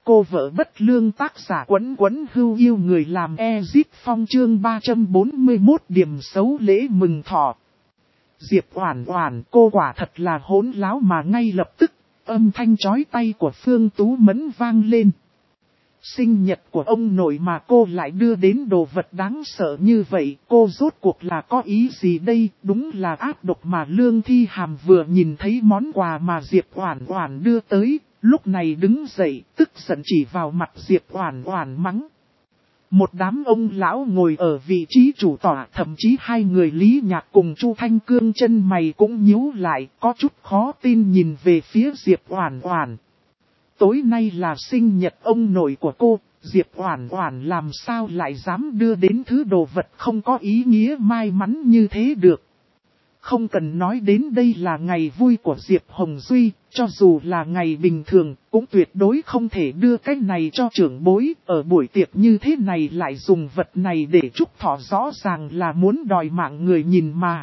Cô vợ bất lương tác giả Quấn Quấn Hưu yêu người làm Ezip Phong chương 341 điểm xấu lễ mừng thọ. Diệp Oản Oản, cô quả thật là hỗn láo mà ngay lập tức, âm thanh chói tai của Phương Tú Mẫn vang lên. Sinh nhật của ông nội mà cô lại đưa đến đồ vật đáng sợ như vậy, cô rốt cuộc là có ý gì đây? Đúng là ác độc mà Lương Thi Hàm vừa nhìn thấy món quà mà Diệp Oản Oản đưa tới, lúc này đứng dậy, tức giận chỉ vào mặt Diệp Oản Oản mắng. Một đám ông lão ngồi ở vị trí chủ tọa, thậm chí hai người Lý Nhạc cùng Chu Thanh Cương chân mày cũng nhíu lại, có chút khó tin nhìn về phía Diệp Oản Oản. Tối nay là sinh nhật ông nội của cô, Diệp Oản Oản làm sao lại dám đưa đến thứ đồ vật không có ý nghĩa may mắn như thế được. Không cần nói đến đây là ngày vui của Diệp Hồng Duy, cho dù là ngày bình thường, cũng tuyệt đối không thể đưa cái này cho trưởng bối, ở buổi tiệc như thế này lại dùng vật này để chúc thọ rõ ràng là muốn đòi mạng người nhìn mà.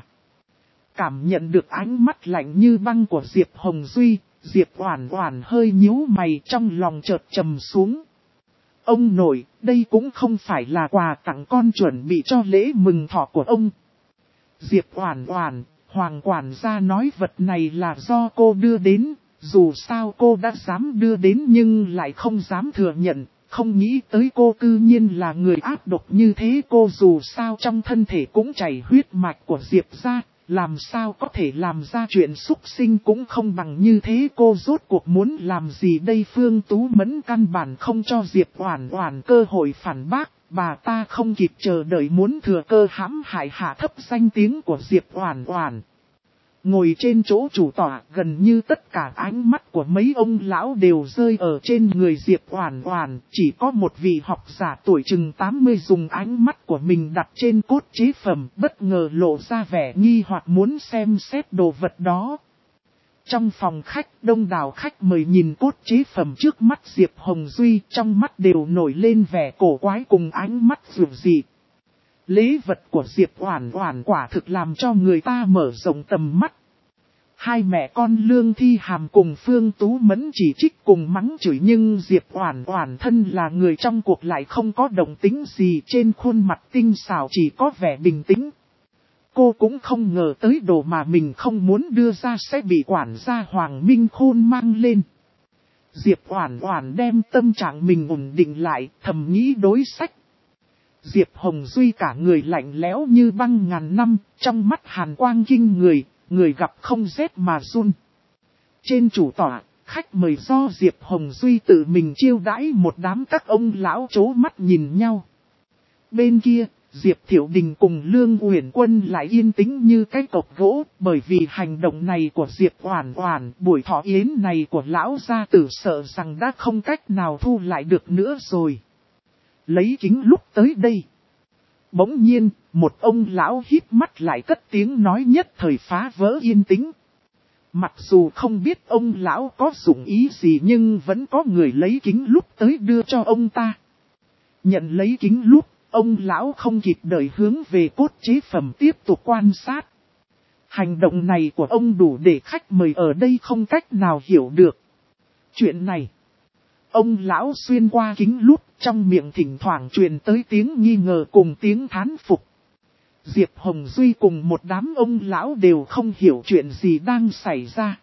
Cảm nhận được ánh mắt lạnh như băng của Diệp Hồng Duy, Diệp Oản Oản hơi nhíu mày trong lòng chợt trầm xuống. Ông nội, đây cũng không phải là quà tặng con chuẩn bị cho lễ mừng thọ của ông. Diệp Oản Oản, Hoàng quản gia nói vật này là do cô đưa đến, dù sao cô đã dám đưa đến nhưng lại không dám thừa nhận, không nghĩ tới cô cư nhiên là người ác độc như thế. Cô dù sao trong thân thể cũng chảy huyết mạch của Diệp gia, làm sao có thể làm ra chuyện xúc sinh cũng không bằng như thế. Cô rốt cuộc muốn làm gì đây? Phương Tú Mẫn căn bản không cho Diệp Oản Oản cơ hội phản bác. Bà ta không kịp chờ đợi muốn thừa cơ hãm hại hạ thấp danh tiếng của Diệp Oản Oản. Ngồi trên chỗ chủ tọa, gần như tất cả ánh mắt của mấy ông lão đều rơi ở trên người Diệp Oản Oản, chỉ có một vị học giả tuổi chừng 80 dùng ánh mắt của mình đặt trên cốt chế phẩm, bất ngờ lộ ra vẻ nghi hoặc muốn xem xét đồ vật đó. Trong phòng khách, đông đảo khách mời nhìn cốt chế phẩm trước mắt Diệp Hồng Duy, trong mắt đều nổi lên vẻ cổ quái cùng ánh mắt dữ dị. Lễ vật của Diệp Oản Oản quả thực làm cho người ta mở rộng tầm mắt. Hai mẹ con Lương Thi Hàm cùng Phương Tú Mẫn chỉ trích cùng mắng chửi, nhưng Diệp Oản Oản thân là người trong cuộc lại không có động tĩnh gì, trên khuôn mặt tinh xảo chỉ có vẻ bình tĩnh. Cô cũng không ngờ tới đồ mà mình không muốn đưa ra sẽ bị quản gia Hoàng Minh Khôn mang lên. Diệp Oản Oản đem tâm trạng mình ổn định lại, thầm nghĩ đối sách. Diệp Hồng Duy cả người lạnh lẽo như băng ngàn năm, trong mắt hàn quang kinh người, người gặp không rét mà run. Trên chủ tọa, khách mời do Diệp Hồng Duy tự mình chiêu đãi, một đám các ông lão chố mắt nhìn nhau. Bên kia, Diệp Thiệu Đình cùng Lương Uyển Quân lại yên tĩnh như cái cọc gỗ, bởi vì hành động này của Diệp Oản Oản, buổi thọ yến này của lão gia tử sợ rằng đã không cách nào thu lại được nữa rồi. Lấy kính lúc tới đây. Bỗng nhiên, một ông lão híp mắt lại cất tiếng nói nhất thời phá vỡ yên tĩnh. Mặc dù không biết ông lão có dụng ý gì nhưng vẫn có người lấy kính lúc tới đưa cho ông ta. Nhận lấy kính lúc, ông lão không kịp đợi hướng về cốt chế phẩm tiếp tục quan sát. Hành động này của ông đủ để khách mời ở đây không cách nào hiểu được. Chuyện này, ông lão xuyên qua kính lúp, trong miệng thỉnh thoảng truyền tới tiếng nghi ngờ cùng tiếng thán phục. Diệp Hồng Duy cùng một đám ông lão đều không hiểu chuyện gì đang xảy ra.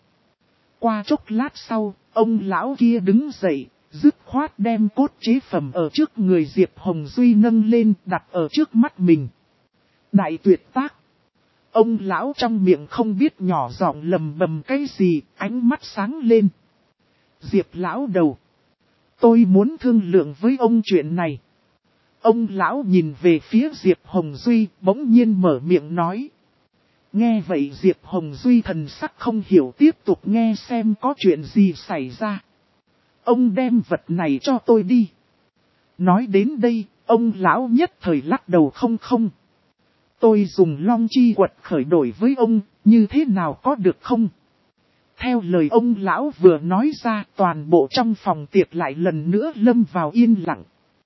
Qua chốc lát sau, ông lão kia đứng dậy, dứt khoát đem cốt chế phẩm ở trước người Diệp Hồng Duy nâng lên, đặt ở trước mắt mình. Đại tuyệt tác! Ông lão trong miệng không biết nhỏ giọng lầm bầm cái gì, ánh mắt sáng lên. Diệp lão đầu! Tôi muốn thương lượng với ông chuyện này. Ông lão nhìn về phía Diệp Hồng Duy, bỗng nhiên mở miệng nói. Nghe vậy Diệp Hồng Duy thần sắc không hiểu, tiếp tục nghe xem có chuyện gì xảy ra. Ông đem vật này cho tôi đi. Nói đến đây, ông lão nhất thời lắc đầu không. Tôi dùng long chi quật khởi đổi với ông, như thế nào có được không? Theo lời ông lão vừa nói ra, toàn bộ trong phòng tiệc lại lần nữa lâm vào yên lặng.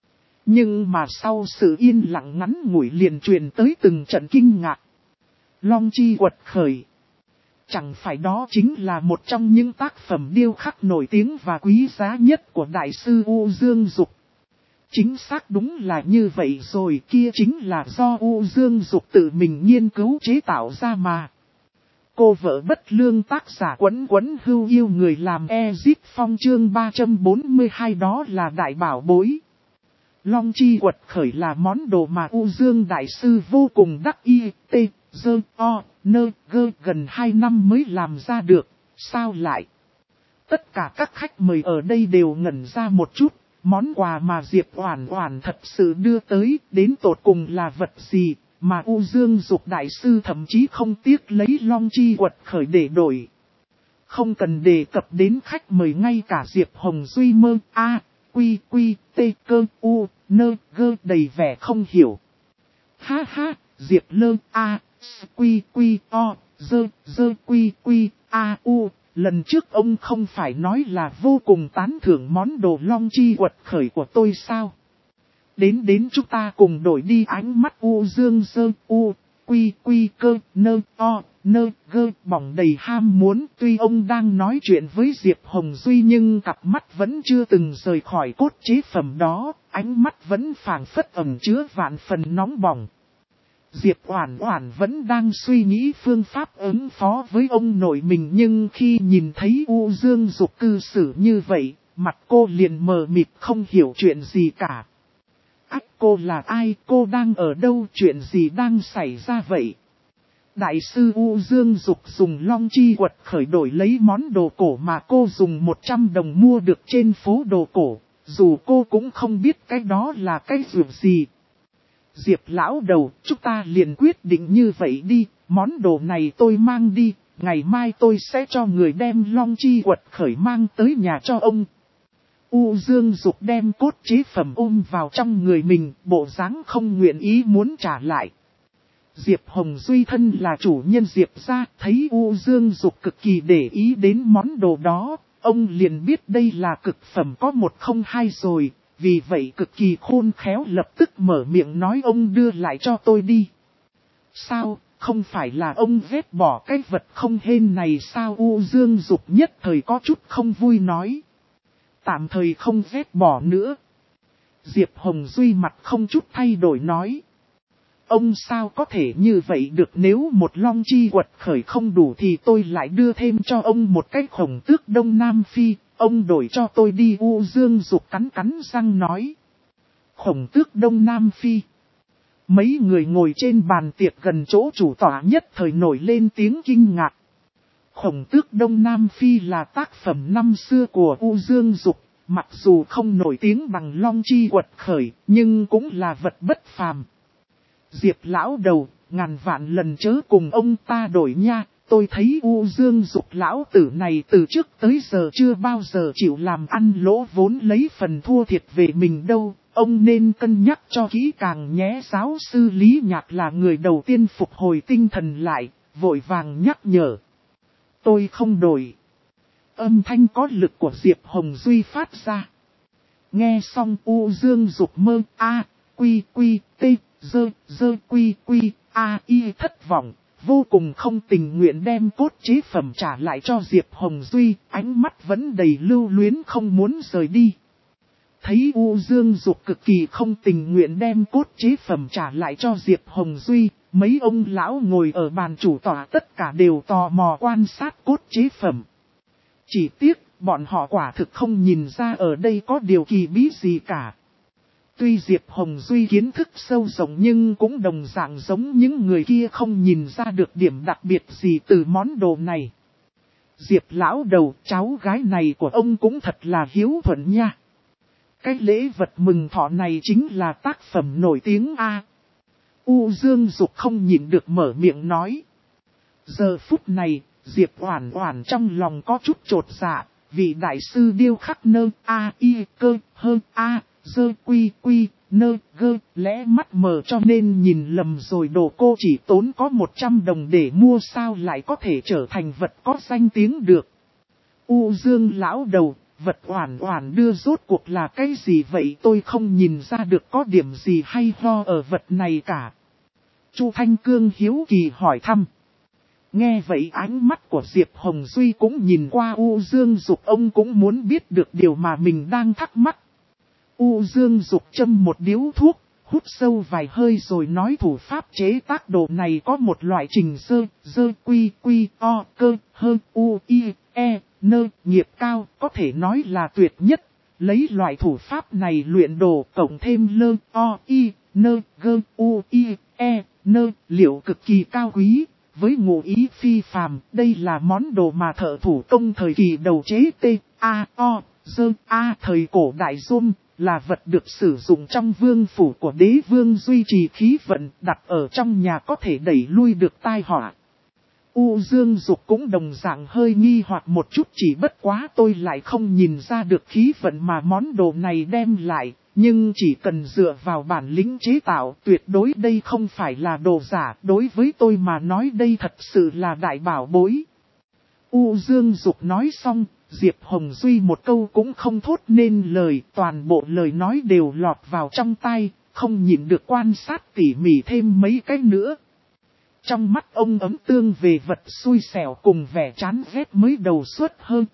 Nhưng mà sau sự yên lặng ngắn ngủi liền truyền tới từng trận kinh ngạc. Long chi quật khởi. Chẳng phải đó chính là một trong những tác phẩm điêu khắc nổi tiếng và quý giá nhất của Đại sư U Dương Dục. Chính xác đúng là như vậy rồi, kia chính là do U Dương Dục tự mình nghiên cứu chế tạo ra mà. Cô vợ bất lương tác giả Quấn Quấn Hưu yêu người làm Ezip Phong chương 342 đó là đại bảo bối. Long chi quật khởi là món đồ mà U Dương Đại sư vô cùng đắc y, gần 2 năm mới làm ra được, sao lại? Tất cả các khách mời ở đây đều ngẩn ra một chút, món quà mà Diệp Oản Oản thật sự đưa tới đến tột cùng là vật gì, mà U Dương Dục Đại sư thậm chí không tiếc lấy Long chi quật khởi để đổi. Không cần đề cập đến khách mời, ngay cả Diệp Hồng Duy mơ đầy vẻ không hiểu. Ha ha, Diệp lơ lần trước ông không phải nói là vô cùng tán thưởng món đồ Long chi quật khởi của tôi sao? Đến chúng ta cùng đổi đi. Ánh mắt U Dương bỏng đầy ham muốn. Tuy ông đang nói chuyện với Diệp Hồng Duy nhưng cặp mắt vẫn chưa từng rời khỏi cốt chế phẩm đó, ánh mắt vẫn phảng phất ẩn chứa vạn phần nóng bỏng. Diệp Oản Oản vẫn đang suy nghĩ phương pháp ứng phó với ông nội mình, nhưng khi nhìn thấy U Dương Dục cư xử như vậy, mặt cô liền mờ mịt không hiểu chuyện gì cả. Cô là ai, cô đang ở đâu, chuyện gì đang xảy ra vậy? Đại sư U Dương Dục dùng Long chi quật khởi đổi lấy món đồ cổ mà cô dùng 100 đồng mua được trên phố đồ cổ, dù cô cũng không biết cái đó là cái gì. Diệp lão đầu, chúng ta liền quyết định như vậy đi, món đồ này tôi mang đi, ngày mai tôi sẽ cho người đem Long chi quật khởi mang tới nhà cho ông. U Dương Dục đem cốt chế phẩm ôm vào trong người mình, bộ dáng không nguyện ý muốn trả lại. Diệp Hồng Duy thân là chủ nhân Diệp gia, thấy U Dương Dục cực kỳ để ý đến món đồ đó, ông liền biết đây là cực phẩm có 102 rồi, vì vậy cực kỳ khôn khéo lập tức mở miệng nói ông đưa lại cho tôi đi. Sao, không phải là ông ghét bỏ cái vật không hên này sao? U Dương Dục nhất thời có chút không vui nói. Tạm thời không ghét bỏ nữa. Diệp Hồng Duy mặt không chút thay đổi nói. Ông sao có thể như vậy được, nếu một Long chi quật khởi không đủ thì tôi lại đưa thêm cho ông một cái Khổng Tước Đông Nam Phi, ông đổi cho tôi đi. U Dương Dục cắn răng nói. Khổng Tước Đông Nam Phi. Mấy người ngồi trên bàn tiệc gần chỗ chủ tọa nhất thời nổi lên tiếng kinh ngạc. Khổng Tước Đông Nam Phi là tác phẩm năm xưa của U Dương Dục, mặc dù không nổi tiếng bằng Long chi quật khởi, nhưng cũng là vật bất phàm. Diệp lão đầu, ngàn vạn lần chớ cùng ông ta đổi nha, tôi thấy U Dương Dục lão tử này từ trước tới giờ chưa bao giờ chịu làm ăn lỗ vốn lấy phần thua thiệt về mình đâu, ông nên cân nhắc cho kỹ càng nhé. Giáo sư Lý Nhạc là người đầu tiên phục hồi tinh thần lại, vội vàng nhắc nhở. Tôi không đổi. Âm thanh có lực của Diệp Hồng Duy phát ra. Nghe xong U Dương Dục mơ thất vọng, vô cùng không tình nguyện đem cốt chế phẩm trả lại cho Diệp Hồng Duy, ánh mắt vẫn đầy lưu luyến không muốn rời đi. Thấy U Dương Dục cực kỳ không tình nguyện đem cốt chế phẩm trả lại cho Diệp Hồng Duy, mấy ông lão ngồi ở bàn chủ tọa tất cả đều tò mò quan sát cốt chế phẩm. Chỉ tiếc, bọn họ quả thực không nhìn ra ở đây có điều kỳ bí gì cả. Tuy Diệp Hồng Duy kiến thức sâu rộng nhưng cũng đồng dạng giống những người kia không nhìn ra được điểm đặc biệt gì từ món đồ này. Diệp lão đầu, cháu gái này của ông cũng thật là hiếu thuận nha. Cái lễ vật mừng thọ này chính là tác phẩm nổi tiếng a. U Dương Dục không nhịn được mở miệng nói. Giờ phút này, Diệp Oản Oản trong lòng có chút chột dạ, vị đại sư điêu khắc lẽ mắt mờ cho nên nhìn lầm rồi, đồ cô chỉ tốn có 100 đồng để mua sao lại có thể trở thành vật có danh tiếng được. U Dương lão đầu, vật Oản Oản đưa rốt cuộc là cái gì vậy? Tôi không nhìn ra được có điểm gì hay ho ở vật này cả. Chu Thanh Cương hiếu kỳ hỏi thăm. Nghe vậy ánh mắt của Diệp Hồng Duy cũng nhìn qua U Dương Dục, ông cũng muốn biết được điều mà mình đang thắc mắc. U Dương Dục châm một điếu thuốc, hút sâu vài hơi rồi nói thủ pháp chế tác đồ này có một loại trình dơ quy o cơ hơn u i e nơ nghiệp cao, có thể nói là tuyệt nhất. Lấy loại thủ pháp này luyện đồ cộng thêm lơ o i nơ gơ u i e nơ liệu cực kỳ cao quý. Với ngụ ý phi phàm, đây là món đồ mà thợ thủ công thời kỳ đầu chế thời cổ đại Dung, là vật được sử dụng trong vương phủ của đế vương duy trì khí vận, đặt ở trong nhà có thể đẩy lui được tai họa. U Dương Dục cũng đồng dạng hơi nghi hoặc một chút, chỉ bất quá tôi lại không nhìn ra được khí vận mà món đồ này đem lại. Nhưng chỉ cần dựa vào bản lĩnh chế tạo, tuyệt đối đây không phải là đồ giả, đối với tôi mà nói đây thật sự là đại bảo bối. U Dương Dục nói xong, Diệp Hồng Duy một câu cũng không thốt nên lời, toàn bộ lời nói đều lọt vào trong tai, không nhịn được quan sát tỉ mỉ thêm mấy cái nữa. Trong mắt ông ấm tương về vật xui xẻo cùng vẻ chán ghét mới đầu xuất hơn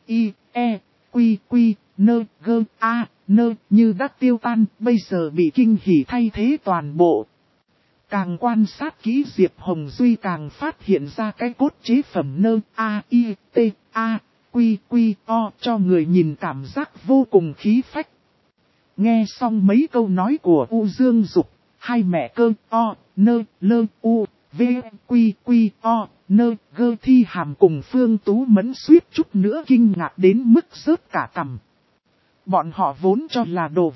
nơ như đã tiêu tan, bây giờ bị kinh hỉ thay thế toàn bộ. Càng quan sát kỹ Diệp Hồng Duy càng phát hiện ra cái cốt chế phẩm nơ cho người nhìn cảm giác vô cùng khí phách. Nghe xong mấy câu nói của U Dương Dục, hai mẹ cơ nơ Thi Hàm cùng Phương Tú Mẫn suýt chút nữa kinh ngạc đến mức rớt cả cằm. Bọn họ vốn cho là đồ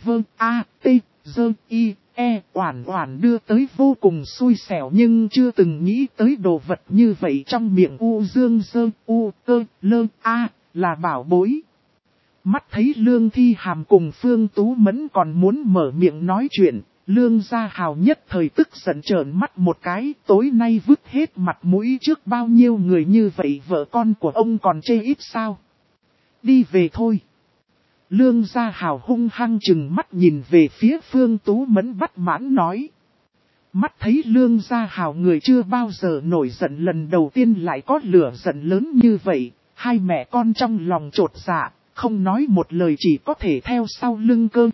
oản đưa tới vô cùng xui xẻo, nhưng chưa từng nghĩ tới đồ vật như vậy trong miệng U Dương là bảo bối. Mắt thấy Lương Thi Hàm cùng Phương Tú Mẫn còn muốn mở miệng nói chuyện, Lương Gia Hào nhất thời tức giận trợn mắt một cái, tối nay vứt hết mặt mũi trước bao nhiêu người như vậy, vợ con của ông còn chê ít sao? Đi về thôi. Lương Gia Hào hung hăng chừng mắt nhìn về phía Phương Tú Mẫn bất mãn nói. Mắt thấy Lương Gia Hào người chưa bao giờ nổi giận lần đầu tiên lại có lửa giận lớn như vậy, hai mẹ con trong lòng trột dạ, không nói một lời chỉ có thể theo sau lưng cơ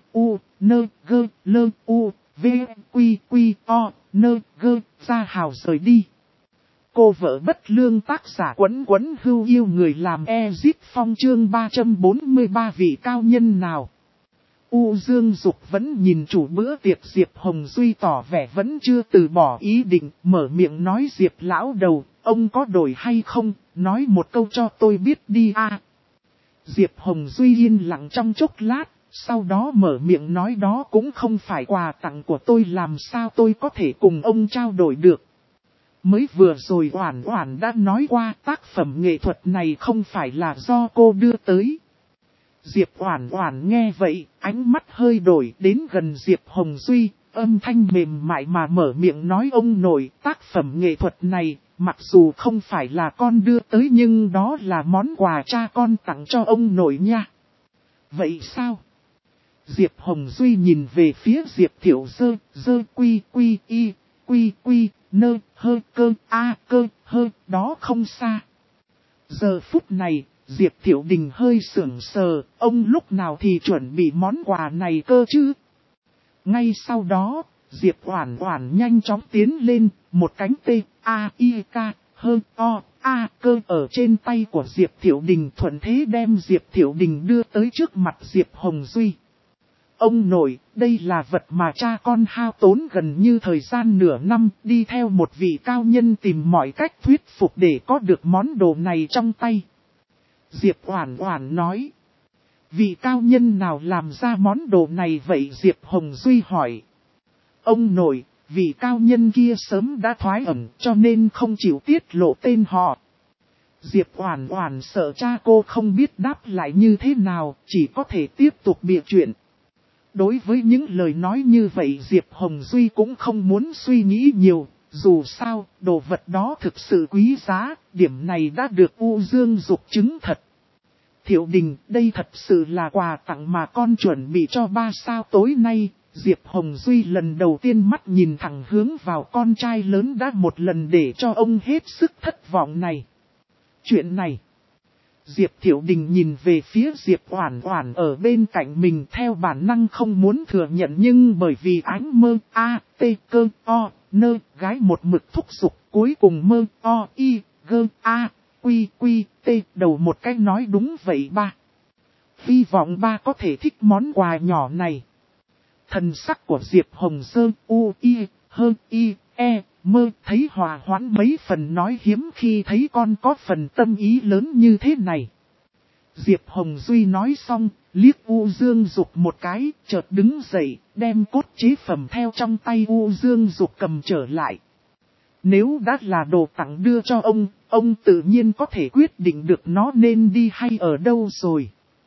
Gia Hào rời đi. Cô vợ bất lương tác giả quấn quấn hưu yêu người làm Ezip Phong chương 343 vị cao nhân nào. U Dương Dục vẫn nhìn chủ bữa tiệc Diệp Hồng Duy tỏ vẻ vẫn chưa từ bỏ ý định, mở miệng nói Diệp lão đầu, ông có đổi hay không, nói một câu cho tôi biết đi a. Diệp Hồng Duy yên lặng trong chốc lát, sau đó mở miệng nói đó cũng không phải quà tặng của tôi, làm sao tôi có thể cùng ông trao đổi được. Mới vừa rồi Oản Oản đã nói qua tác phẩm nghệ thuật này không phải là do cô đưa tới. Diệp Oản Oản nghe vậy, ánh mắt hơi đổi đến gần Diệp Hồng Duy, âm thanh mềm mại mà mở miệng nói ông nội, tác phẩm nghệ thuật này, mặc dù không phải là con đưa tới nhưng đó là món quà cha con tặng cho ông nội nha. Vậy sao? Diệp Hồng Duy nhìn về phía Diệp Thiệu đó không xa. Giờ phút này, Diệp Thiệu Đình hơi sững sờ, ông lúc nào thì chuẩn bị món quà này cơ chứ? Ngay sau đó, Diệp Oản Oản nhanh chóng tiến lên, một cánh cơ ở trên tay của Diệp Thiệu Đình, thuận thế đem Diệp Thiệu Đình đưa tới trước mặt Diệp Hồng Duy. Ông nội, đây là vật mà cha con hao tốn gần như thời gian nửa năm, đi theo một vị cao nhân tìm mọi cách thuyết phục để có được món đồ này trong tay. Diệp Oản Oản nói. Vị cao nhân nào làm ra món đồ này vậy? Diệp Hồng Duy hỏi. Ông nội, vị cao nhân kia sớm đã thoái ẩn cho nên không chịu tiết lộ tên họ. Diệp Oản Oản sợ cha cô không biết đáp lại như thế nào, chỉ có thể tiếp tục bịa chuyện. Đối với những lời nói như vậy Diệp Hồng Duy cũng không muốn suy nghĩ nhiều, dù sao, đồ vật đó thực sự quý giá, điểm này đã được U Dương Dục chứng thật. Thiệu Đình, đây thật sự là quà tặng mà con chuẩn bị cho ba sao tối nay, Diệp Hồng Duy lần đầu tiên mắt nhìn thẳng hướng vào con trai lớn đã một lần để cho ông hết sức thất vọng này. Chuyện này. Diệp Thiệu Đình nhìn về phía Diệp Oản Oản ở bên cạnh mình theo bản năng không muốn thừa nhận, nhưng bởi vì ánh mơ a t cơ o nơ gái một mực thúc giục, cuối cùng mơ o i gơ a quy quy t đầu một cái nói đúng vậy ba. Hy vọng ba có thể thích món quà nhỏ này. Thần sắc của Diệp Hồng Sơ u i hơ i e mơ thấy hòa hoãn mấy phần, nói hiếm khi thấy con có phần tâm ý lớn như thế này. Diệp Hồng Duy nói xong, liếc U Dương Dục một cái, chợt đứng dậy, đem cốt chế phẩm theo trong tay U Dương Dục cầm trở lại. Nếu đã là đồ tặng đưa cho ông tự nhiên có thể quyết định được nó nên đi hay ở đâu rồi.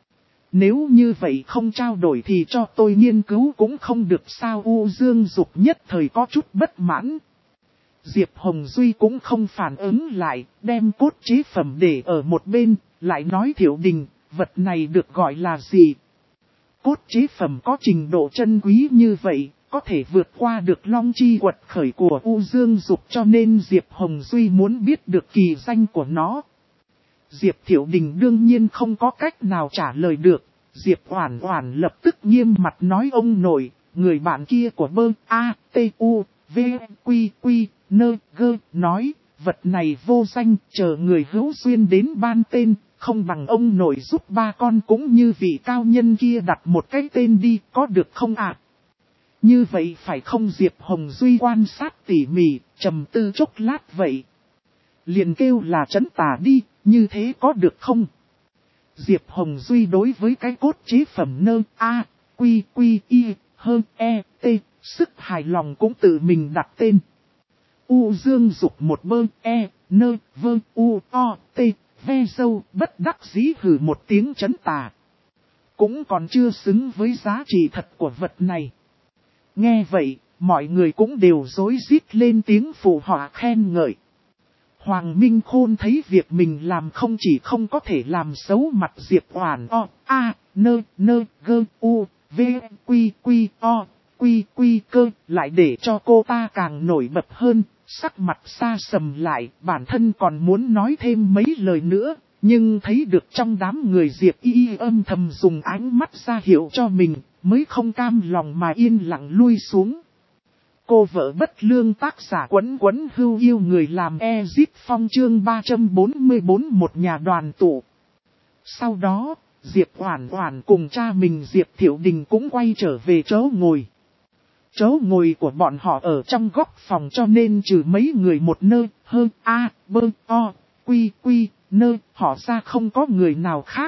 Nếu như vậy không trao đổi thì cho tôi nghiên cứu cũng không được sao? U Dương Dục nhất thời có chút bất mãn. Diệp Hồng Duy cũng không phản ứng lại, đem cốt chế phẩm để ở một bên, lại nói Thiệu Đình, vật này được gọi là gì? Cốt chế phẩm có trình độ chân quý như vậy, có thể vượt qua được long chi quật khởi của U Dương Dục, cho nên Diệp Hồng Duy muốn biết được kỳ danh của nó. Diệp Thiệu Đình đương nhiên không có cách nào trả lời được. Diệp Oản Oản lập tức nghiêm mặt nói ông nội, người bạn kia của bơ A, T, U, V, Quy, Quy, Nơ, Gơ, nói, vật này vô danh, chờ người hữu duyên đến ban tên, không bằng ông nội giúp ba con cũng như vị cao nhân kia đặt một cái tên đi, có được không ạ? Như vậy phải không? Diệp Hồng Duy quan sát tỉ mỉ, trầm tư chốc lát vậy. Liền kêu là Trấn Tà đi, như thế có được không? Diệp Hồng Duy đối với cái cốt chế phẩm nơ A, Quy, Quy, Y, hơn E, T, sức hài lòng cũng tự mình đặt tên. U Dương Dục một bơ E, nơ, vơ, U, O, T, ve sâu, bất đắc dĩ hử một tiếng Trấn Tà. Cũng còn chưa xứng với giá trị thật của vật này. Nghe vậy, mọi người cũng đều rối rít lên tiếng phụ họa khen ngợi. Hoàng Minh Khôn thấy việc mình làm không chỉ không có thể làm xấu mặt Diệp Oản O, A, nơ, nơ, gơ, U, V, Quy, Quy, O, Quy, Quy cơ, lại để cho cô ta càng nổi bật hơn, sắc mặt xa sầm lại, bản thân còn muốn nói thêm mấy lời nữa, nhưng thấy được trong đám người Diệp Y âm thầm dùng ánh mắt ra hiệu cho mình, mới không cam lòng mà yên lặng lui xuống. Cô vợ bất lương tác giả Quấn Quấn Hưu yêu người làm Ezip Phong chương 344 một nhà đoàn tụ. Sau đó, Diệp Oản Oản cùng cha mình Diệp Thiệu Đình cũng quay trở về chỗ ngồi. Chỗ ngồi của bọn họ ở trong góc phòng cho nên trừ mấy người một nơi, hơn A, bơ, o, quy, quy, nơi, họ ra không có người nào khác.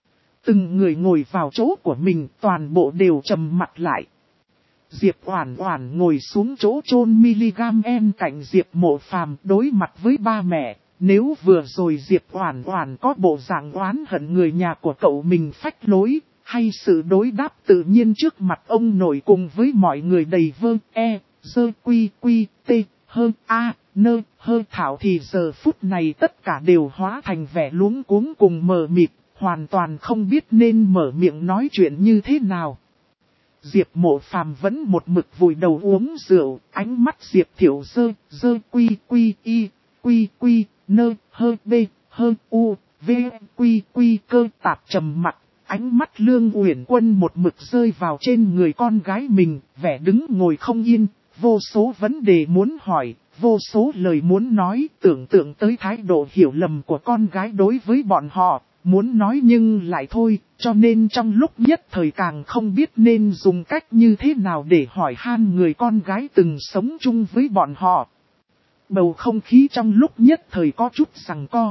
Từng người ngồi vào chỗ của mình, toàn bộ đều trầm mặt lại. Diệp Oản Oản ngồi xuống chỗ chôn miligam em cạnh Diệp Mộ Phàm đối mặt với ba mẹ. Nếu vừa rồi Diệp Oản Oản có bộ dạng oán hận người nhà của cậu mình phách lối, hay sự đối đáp tự nhiên trước mặt ông nội cùng với mọi người đầy vơ, e, dơ quy quy, t, hơn a, nơ, hơi thảo thì giờ phút này tất cả đều hóa thành vẻ luống cuống cùng mờ mịt, hoàn toàn không biết nên mở miệng nói chuyện như thế nào. Diệp Mộ Phàm vẫn một mực vùi đầu uống rượu, ánh mắt Diệp Thiệu dơ quy quy y, quy quy, nơ, hơ bê, hơ u, v, quy quy cơ tạp trầm mặt, ánh mắt Lương Uyển Quân một mực rơi vào trên người con gái mình, vẻ đứng ngồi không yên, vô số vấn đề muốn hỏi, vô số lời muốn nói, tưởng tượng tới thái độ hiểu lầm của con gái đối với bọn họ. Muốn nói nhưng lại thôi, cho nên trong lúc nhất thời càng không biết nên dùng cách như thế nào để hỏi han người con gái từng sống chung với bọn họ. Bầu không khí trong lúc nhất thời có chút giằng co.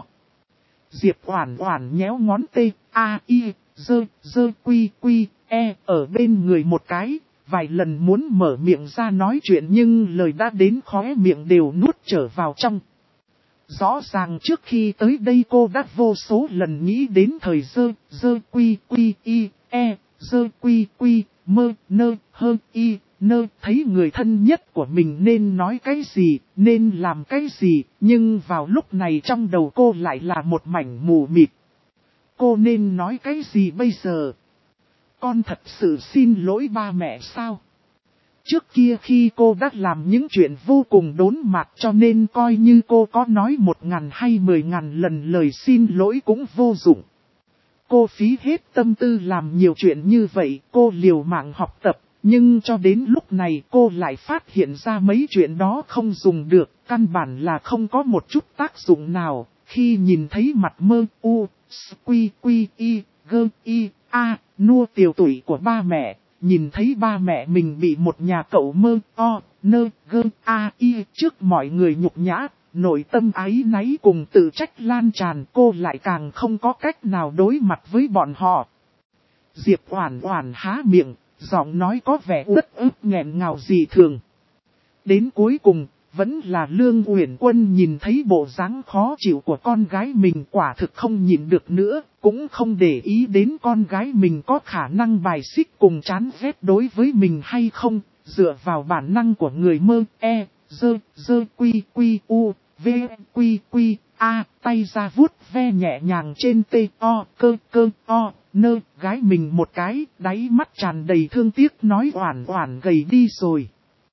Diệp Oản Oản nhéo ngón tay, a i, dơ quy quy, e ở bên người một cái, vài lần muốn mở miệng ra nói chuyện nhưng lời đã đến khóe miệng đều nuốt trở vào trong. Rõ ràng trước khi tới đây cô đã vô số lần nghĩ đến thời dơ quy quy y, e, dơ quy quy, mơ, nơ, hơ, y, nơ, thấy người thân nhất của mình nên nói cái gì, nên làm cái gì, nhưng vào lúc này trong đầu cô lại là một mảnh mù mịt. Cô nên nói cái gì bây giờ? Con thật sự xin lỗi ba mẹ sao? Trước kia khi cô đã làm những chuyện vô cùng đốn mạt cho nên coi như cô có nói 1.000 hay 10.000 lần lời xin lỗi cũng vô dụng. Cô phí hết tâm tư làm nhiều chuyện như vậy, cô liều mạng học tập, nhưng cho đến lúc này cô lại phát hiện ra mấy chuyện đó không dùng được, căn bản là không có một chút tác dụng nào. Khi nhìn thấy mặt mơ u, quy quy y, gơ y, a, nua tiều tụy của ba mẹ, nhìn thấy ba mẹ mình bị một nhà cậu mơ o, nơ, gơ, a, y trước mọi người nhục nhã. Nội tâm áy náy cùng tự trách lan tràn, cô lại càng không có cách nào đối mặt với bọn họ. Diệp Oản Oản há miệng, giọng nói có vẻ uất ức nghẹn ngào dị thường. Đến cuối cùng, vẫn là Lương Uyển Quân nhìn thấy bộ dáng khó chịu của con gái mình, quả thực không nhịn được nữa, cũng không để ý đến con gái mình có khả năng bài xích cùng chán ghét đối với mình hay không, dựa vào bản năng của người mơ dơ quy quy u. V, quy quy, a, tay ra vuốt ve nhẹ nhàng trên tê, o, cơ, o, nơ, gái mình một cái, đáy mắt tràn đầy thương tiếc nói Oản Oản gầy đi rồi.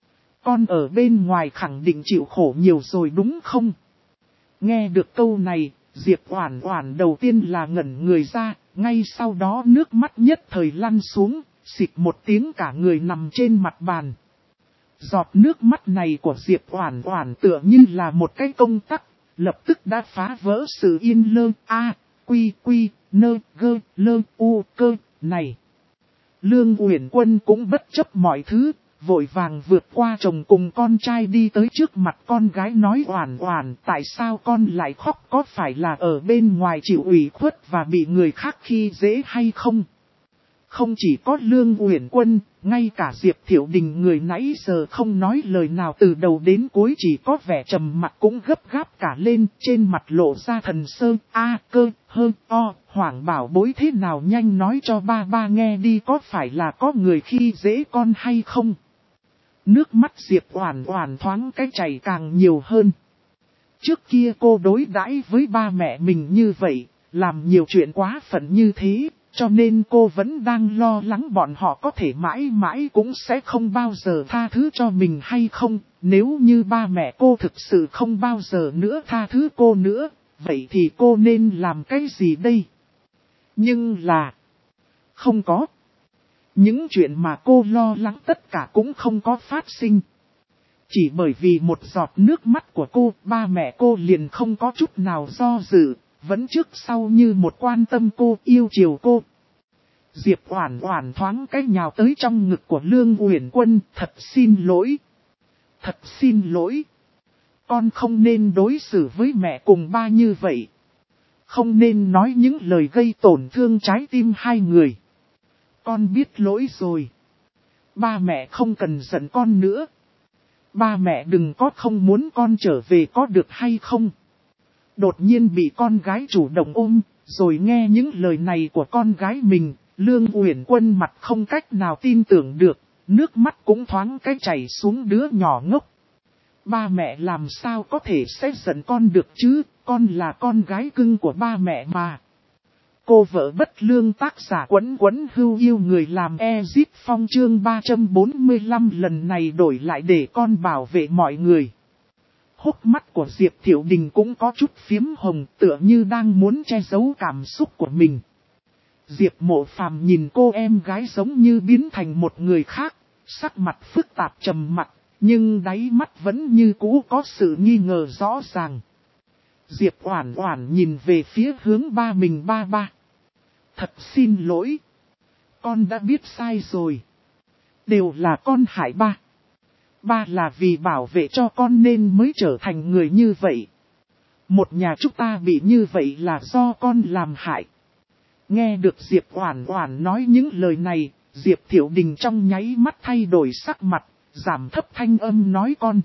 Con ở bên ngoài khẳng định chịu khổ nhiều rồi đúng không? Nghe được câu này, Diệp Oản Oản đầu tiên là ngẩn người ra, ngay sau đó nước mắt nhất thời lăn xuống, xịt một tiếng cả người nằm trên mặt bàn. Giọt nước mắt này của Diệp Oản Oản tựa như là một cái công tắc, lập tức đã phá vỡ sự yên lơ, a, quy quy, nơ, gơ, lơ, u, cơ, này. Lương Uyển Quân cũng bất chấp mọi thứ, vội vàng vượt qua chồng cùng con trai đi tới trước mặt con gái nói Oản Oản, tại sao con lại khóc, có phải là ở bên ngoài chịu ủy khuất và bị người khác khi dễ hay không? Không chỉ có Lương Uyển Quân, ngay cả Diệp Thiệu Đình người nãy giờ không nói lời nào từ đầu đến cuối chỉ có vẻ trầm mặc cũng gấp gáp cả lên, trên mặt lộ ra thần sơ, a, cơ, hơ, o, Hoảng bảo bối thế nào nhanh nói cho ba nghe đi, có phải là có người khi dễ con hay không? Nước mắt Diệp Oản Oản thoáng cái chảy càng nhiều hơn. Trước kia cô đối đãi với ba mẹ mình như vậy, làm nhiều chuyện quá phận như thế. Cho nên cô vẫn đang lo lắng bọn họ có thể mãi mãi cũng sẽ không bao giờ tha thứ cho mình hay không. Nếu như ba mẹ cô thực sự không bao giờ nữa tha thứ cô nữa, vậy thì cô nên làm cái gì đây? Nhưng là không có. Những chuyện mà cô lo lắng tất cả cũng không có phát sinh. Chỉ bởi vì một giọt nước mắt của cô, ba mẹ cô liền không có chút nào do dự. Vẫn trước sau như một quan tâm cô, yêu chiều cô. Diệp Oản Oản thoáng cái nhào tới trong ngực của Lương Uyển Quân, thật xin lỗi. Thật xin lỗi. Con không nên đối xử với mẹ cùng ba như vậy. Không nên nói những lời gây tổn thương trái tim hai người. Con biết lỗi rồi. Ba mẹ không cần giận con nữa. Ba mẹ đừng có không muốn con trở về có được hay không. Đột nhiên bị con gái chủ động ôm, rồi nghe những lời này của con gái mình, Lương Uyển Quân mặt không cách nào tin tưởng được, nước mắt cũng thoáng cái chảy xuống đứa nhỏ ngốc. Ba mẹ làm sao có thể sẽ giận con được chứ, con là con gái cưng của ba mẹ mà. Cô vợ bất lương tác giả Quấn Quấn Hưu yêu người làm Ezip Phong chương 345 lần này đổi lại để con bảo vệ mọi người. Hốc mắt của Diệp Thiệu Đình cũng có chút phiếm hồng, tựa như đang muốn che giấu cảm xúc của mình. Diệp Mộ Phàm nhìn cô em gái giống như biến thành một người khác, sắc mặt phức tạp trầm mặc, nhưng đáy mắt vẫn như cũ có sự nghi ngờ rõ ràng. Diệp Oản Oản nhìn về phía hướng ba mình ba. Thật xin lỗi. Con đã biết sai rồi. Đều là con hại ba. Ba là vì bảo vệ cho con nên mới trở thành người như vậy. Một nhà chúng ta bị như vậy là do con làm hại. Nghe được Diệp Oản Oản nói những lời này, Diệp Thiệu Đình trong nháy mắt thay đổi sắc mặt, giảm thấp thanh âm nói con.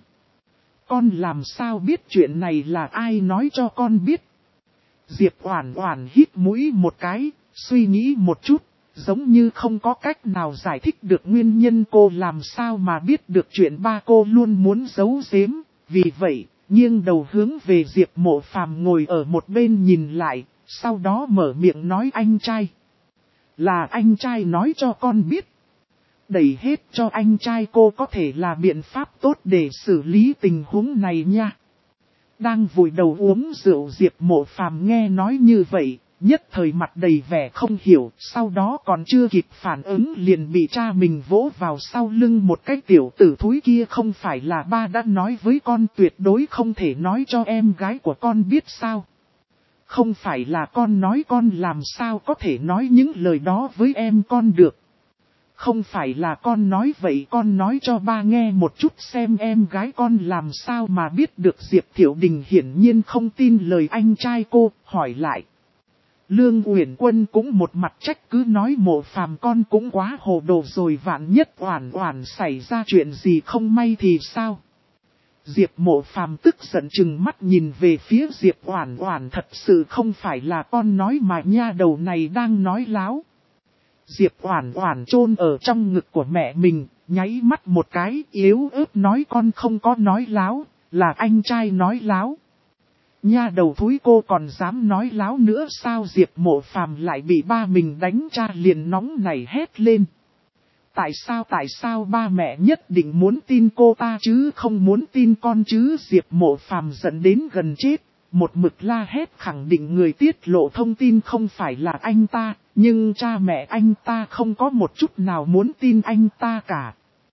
Con làm sao biết chuyện này là ai nói cho con biết? Diệp Oản Oản hít mũi một cái, suy nghĩ một chút, giống như không có cách nào giải thích được nguyên nhân cô làm sao mà biết được chuyện ba cô luôn muốn giấu giếm. Vì vậy, nghiêng đầu hướng về Diệp Mộ Phàm ngồi ở một bên nhìn lại, sau đó mở miệng nói anh trai. Là anh trai nói cho con biết. Đẩy hết cho anh trai cô có thể là biện pháp tốt để xử lý tình huống này nha. Đang vùi đầu uống rượu Diệp Mộ Phàm nghe nói như vậy, nhất thời mặt đầy vẻ không hiểu, sau đó còn chưa kịp phản ứng liền bị cha mình vỗ vào sau lưng một cái tiểu tử thúi kia. Không phải là ba đã nói với con tuyệt đối không thể nói cho em gái của con biết sao? Không phải là con nói con làm sao có thể nói những lời đó với em con được. Không phải là con nói vậy, con nói cho ba nghe một chút xem em gái con làm sao mà biết được. Diệp Thiệu Đình hiển nhiên không tin lời anh trai cô, hỏi lại. Lương Uyển Quân cũng một mặt trách cứ nói Mộ Phàm con cũng quá hồ đồ rồi, vạn nhất Oản Oản xảy ra chuyện gì không may thì sao? Diệp Mộ Phàm tức giận trừng mắt nhìn về phía Diệp Oản Oản, thật sự không phải là con nói mà nha đầu này đang nói láo. Diệp Oản Oản chôn ở trong ngực của mẹ mình, nháy mắt một cái, yếu ớt nói con không có nói láo, là anh trai nói láo. Nha đầu thúi cô còn dám nói láo nữa sao? Diệp Mộ Phàm lại bị ba mình đánh, cha liền nóng nảy hét lên. Tại sao ba mẹ nhất định muốn tin cô ta chứ không muốn tin con chứ? Diệp Mộ Phàm giận đến gần chết, một mực la hét khẳng định người tiết lộ thông tin không phải là anh ta, nhưng cha mẹ anh ta không có một chút nào muốn tin anh ta cả.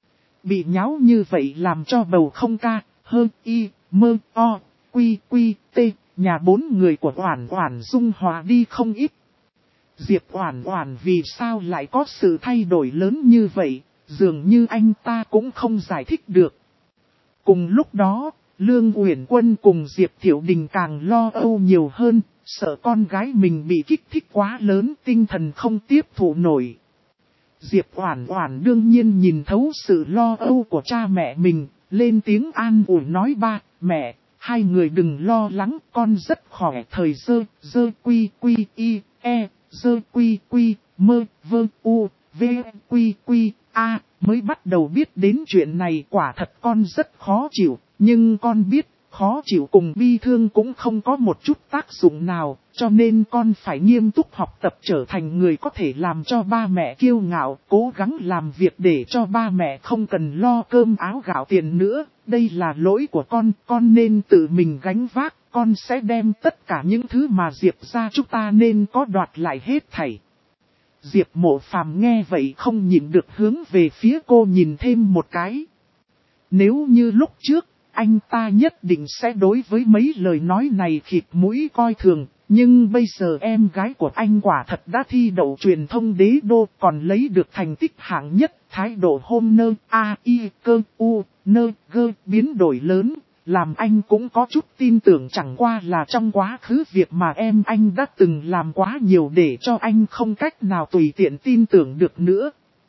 Bị nháo như vậy làm cho bầu không ca, hơn y, mơ, o, quy, t, nhà bốn người của Oản Oản dung hòa đi không ít. Diệp Oản Oản vì sao lại có sự thay đổi lớn như vậy, dường như anh ta cũng không giải thích được. Cùng lúc đó, Lương Uyển Quân cùng Diệp Thiệu Đình càng lo âu nhiều hơn, sợ con gái mình bị kích thích quá lớn, tinh thần không tiếp thụ nổi. Diệp Oản Oản đương nhiên nhìn thấu sự lo âu của cha mẹ mình, lên tiếng an ủi nói ba, mẹ, hai người đừng lo lắng, con rất khỏe. Thời dơ quy y, e, dơ quy mơ, vơ u, v quy a, mới bắt đầu biết đến chuyện này quả thật con rất khó chịu, nhưng con biết, khó chịu cùng bi thương cũng không có một chút tác dụng nào, cho nên con phải nghiêm túc học tập trở thành người có thể làm cho ba mẹ kiêu ngạo, cố gắng làm việc để cho ba mẹ không cần lo cơm áo gạo tiền nữa. Đây là lỗi của con nên tự mình gánh vác, con sẽ đem tất cả những thứ mà Diệp gia chúng ta nên có đoạt lại hết thảy. Diệp Mộ Phàm nghe vậy không nhịn được hướng về phía cô nhìn thêm một cái. Nếu như lúc trước, anh ta nhất định sẽ đối với mấy lời nói này khịt mũi coi thường, nhưng bây giờ em gái của anh quả thật đã thi đậu truyền thông đế đô, còn lấy được thành tích hạng nhất, thái độ hôm nơ, a, i, cơ, u, nơ, gơ, biến đổi lớn, làm anh cũng có chút tin tưởng, chẳng qua là trong quá khứ việc mà em anh đã từng làm quá nhiều để cho anh không cách nào tùy tiện tin tưởng được nữa.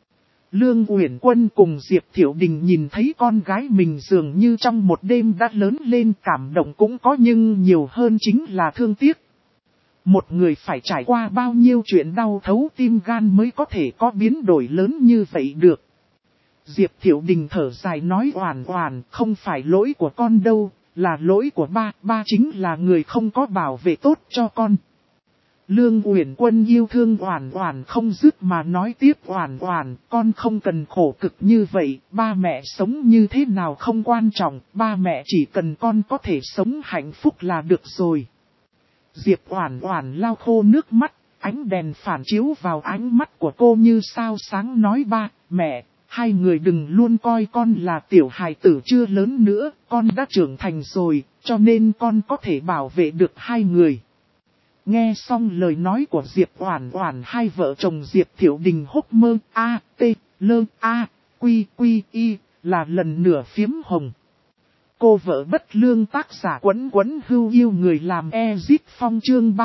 Lương Uyển Quân cùng Diệp Thiệu Đình nhìn thấy con gái mình dường như trong một đêm đã lớn lên, cảm động cũng có nhưng nhiều hơn chính là thương tiếc. Một người phải trải qua bao nhiêu chuyện đau thấu tim gan mới có thể có biến đổi lớn như vậy được. Diệp Thiệu Đình thở dài nói Oản Oản, không phải lỗi của con đâu, là lỗi của ba chính là người không có bảo vệ tốt cho con. Lương Uyển Quân yêu thương Oản Oản không dứt mà nói tiếp Oản Oản, con không cần khổ cực như vậy, ba mẹ sống như thế nào không quan trọng, ba mẹ chỉ cần con có thể sống hạnh phúc là được rồi. Diệp Oản Oản lau khô nước mắt, ánh đèn phản chiếu vào ánh mắt của cô như sao sáng nói ba, mẹ, hai người đừng luôn coi con là tiểu hài tử chưa lớn nữa, con đã trưởng thành rồi, cho nên con có thể bảo vệ được hai người. Nghe xong lời nói của Diệp Oản Oản, hai vợ chồng Diệp Thiệu Đình hốc mơ, a, t, lơ, a, quy y, là lần nửa phiếm hồng. Cô vợ bất lương tác giả Quấn Quấn Hưu yêu người làm Ezit Phong chương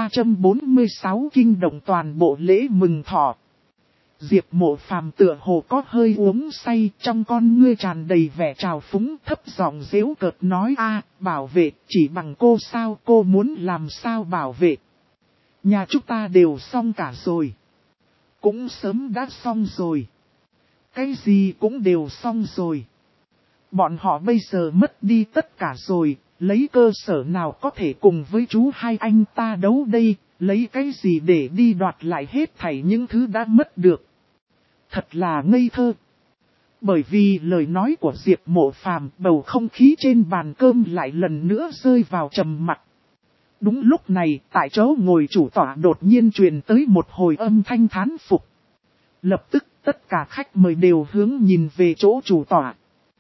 346 kinh động toàn bộ lễ mừng thọ. Diệp Mộ Phàm tựa hồ có hơi uống say, trong con ngươi tràn đầy vẻ trào phúng, thấp giọng giễu cợt nói a, bảo vệ, chỉ bằng cô sao, cô muốn làm sao bảo vệ. Nhà chúng ta đều xong cả rồi. Cũng sớm đã xong rồi. Cái gì cũng đều xong rồi. Bọn họ bây giờ mất đi tất cả rồi, lấy cơ sở nào có thể cùng với chú hai anh ta đấu đây, lấy cái gì để đi đoạt lại hết thảy những thứ đã mất được. Thật là ngây thơ. Bởi vì lời nói của Diệp Mộ Phàm, bầu không khí trên bàn cơm lại lần nữa rơi vào trầm mặc. Đúng lúc này, tại chỗ ngồi chủ tọa đột nhiên truyền tới một hồi âm thanh thán phục. Lập tức, tất cả khách mời đều hướng nhìn về chỗ chủ tọa.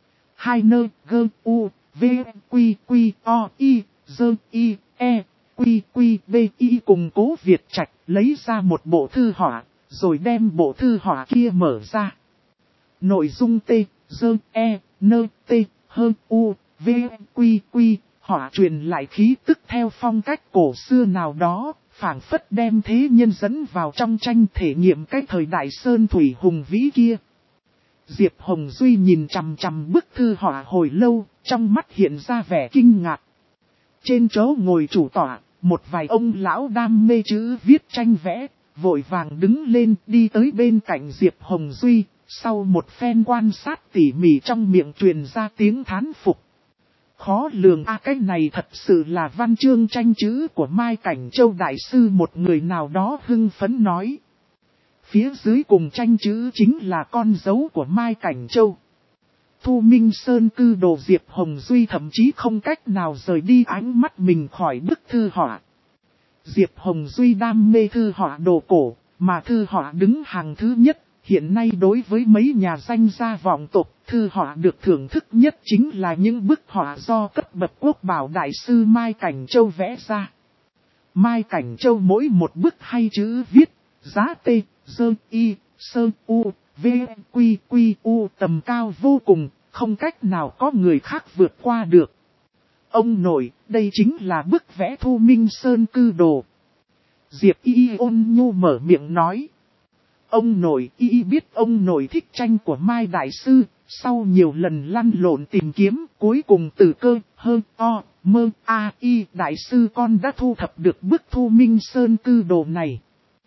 Hai nơi, gơ, u, v, quy, quy, o, y, dơ, y, e, quy, quy, b, y cùng Cố Việt Trạch lấy ra một bộ thư họa, rồi đem bộ thư họa kia mở ra. Nội dung t, dơ, e, nơ, t, hơ, u, v, quy, quy, họa truyền lại khí tức theo phong cách cổ xưa nào đó, phảng phất đem thế nhân dẫn vào trong tranh thể nghiệm cái thời đại sơn thủy hùng vĩ kia. Diệp Hồng Duy nhìn chằm chằm bức thư họa hồi lâu, trong mắt hiện ra vẻ kinh ngạc. Trên chỗ ngồi chủ tọa, một vài ông lão đam mê chữ viết tranh vẽ, vội vàng đứng lên đi tới bên cạnh Diệp Hồng Duy, sau một phen quan sát tỉ mỉ trong miệng truyền ra tiếng thán phục. Khó lường cái này thật sự là văn chương tranh chữ của Mai Cảnh Châu Đại Sư, một người nào đó hưng phấn nói. Phía dưới cùng tranh chữ chính là con dấu của Mai Cảnh Châu. Thu Minh Sơn cư đồ Diệp Hồng Duy thậm chí không cách nào rời đi ánh mắt mình khỏi bức thư họa. Diệp Hồng Duy đam mê thư họa đồ cổ, mà thư họa đứng hàng thứ nhất. Hiện nay đối với mấy nhà danh gia vọng tộc, thư họa được thưởng thức nhất chính là những bức họa do cấp bậc quốc bảo đại sư Mai Cảnh Châu vẽ ra. Mai Cảnh Châu mỗi một bức hay chữ viết, giá t, dơ, y, sơ, u, v, quy, quy, u tầm cao vô cùng, không cách nào có người khác vượt qua được. Ông nội, đây chính là bức vẽ Thu Minh Sơn cư đồ. Diệp Y ôn nhu mở miệng nói. Ông nội, y biết ông nội thích tranh của Mai Đại Sư, sau nhiều lần lăn lộn tìm kiếm, cuối cùng từ cơ, hơ, o, mơ, a, y Đại Sư con đã thu thập được bức Thu Minh Sơn cư đồ này.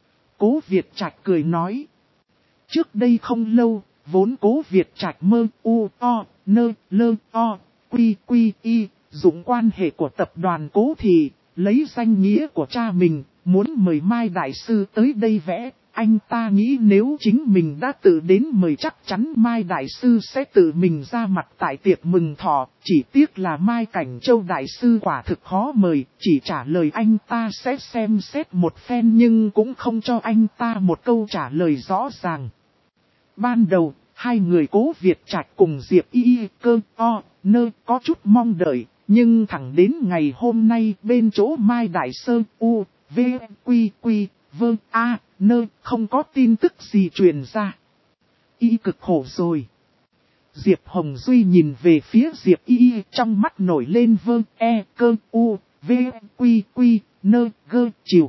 Cố Việt Trạch cười nói. Trước đây không lâu, vốn Cố Việt Trạch mơ, u, o, nơ, lơ, o, quy, quy, y, dụng quan hệ của tập đoàn Cố Thị, lấy danh nghĩa của cha mình, muốn mời Mai Đại Sư tới đây vẽ. Anh ta nghĩ nếu chính mình đã tự đến mời chắc chắn Mai Đại Sư sẽ tự mình ra mặt tại tiệc mừng thọ. Chỉ tiếc là Mai Cảnh Châu Đại Sư quả thực khó mời, chỉ trả lời anh ta sẽ xem xét một phen nhưng cũng không cho anh ta một câu trả lời rõ ràng. Ban đầu, hai người Cố Việt Trạch cùng Diệp Y cơ o, nơ có chút mong đợi, nhưng thẳng đến ngày hôm nay bên chỗ Mai Đại Sư u, v, quy, quy, vơ, a, nơ không có tin tức gì truyền ra. Y cực khổ rồi. Diệp Hồng Duy nhìn về phía Diệp Y trong mắt nổi lên vơ, e, cơ, u, v, quy, quy, nơ, gơ, chiều.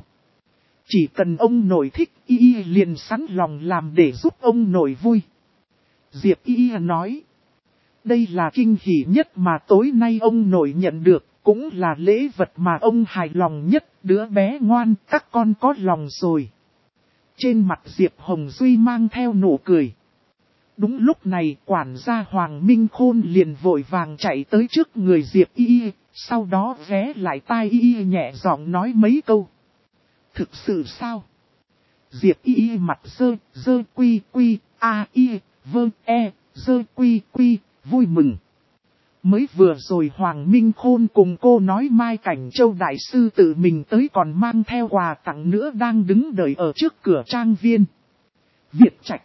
Chỉ cần ông nội thích Y liền sẵn lòng làm để giúp ông nội vui. Diệp Y nói. Đây là kinh hỉ nhất mà tối nay ông nội nhận được, cũng là lễ vật mà ông hài lòng nhất, đứa bé ngoan, các con có lòng rồi. Trên mặt Diệp Hồng Duy mang theo nụ cười. Đúng lúc này quản gia Hoàng Minh Khôn liền vội vàng chạy tới trước người Diệp Y, sau đó ghé lại tai Y nhẹ giọng nói mấy câu. Thực sự sao? Diệp Y mặt dơ quy quy, a y, vơ e, dơ quy quy, vui mừng. Mới vừa rồi Hoàng Minh Khôn cùng cô nói Mai Cảnh Châu Đại Sư tự mình tới còn mang theo quà tặng nữa đang đứng đợi ở trước cửa trang viên. Việt Trạch.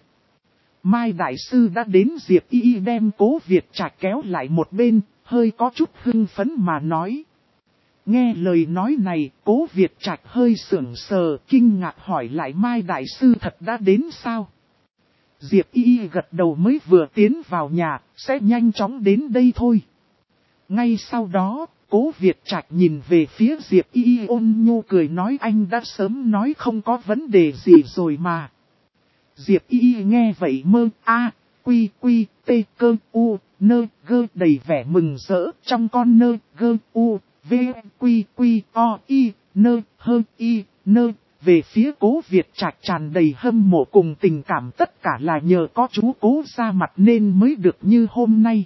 Mai Đại Sư đã đến. Diệp Y đem Cố Việt Trạch kéo lại một bên, hơi có chút hưng phấn mà nói. Nghe lời nói này, Cố Việt Trạch hơi sững sờ, kinh ngạc hỏi lại Mai Đại Sư thật đã đến sao? Diệp Y gật đầu mới vừa tiến vào nhà, sẽ nhanh chóng đến đây thôi. Ngay sau đó, Cố Việt Trạch nhìn về phía Diệp Y ôn nhu cười nói anh đã sớm nói không có vấn đề gì rồi mà. Diệp Y nghe vậy mơ a, quy quy, t, cơ, u, nơ, gơ đầy vẻ mừng rỡ trong con nơ, gơ, u, v, quy quy, o, y, nơ, hơ, y, nơ. Về phía Cố Việt Trạch tràn đầy hâm mộ cùng tình cảm, tất cả là nhờ có chú Cố ra mặt nên mới được như hôm nay.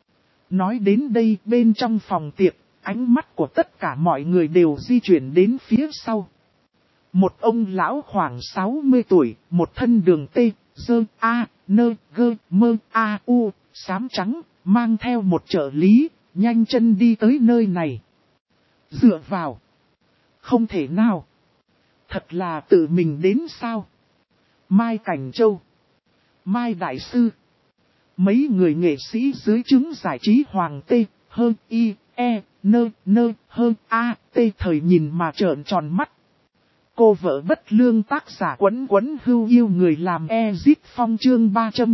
Nói đến đây bên trong phòng tiệc, ánh mắt của tất cả mọi người đều di chuyển đến phía sau. Một ông lão khoảng 60 tuổi, một thân đường tê, dơ a nơ gơ mơ a u, xám trắng, mang theo một trợ lý, nhanh chân đi tới nơi này. Dựa vào. Không thể nào. Thật là tự mình đến sao? Mai Cảnh Châu, Mai Đại Sư, mấy người nghệ sĩ dưới trướng giải trí Hoàng T, hơn I, E, nơ, hơn A, T thời nhìn mà trợn tròn mắt. Cô vợ bất lương tác giả Quấn Quấn Hưu yêu người làm Ezit Phong chương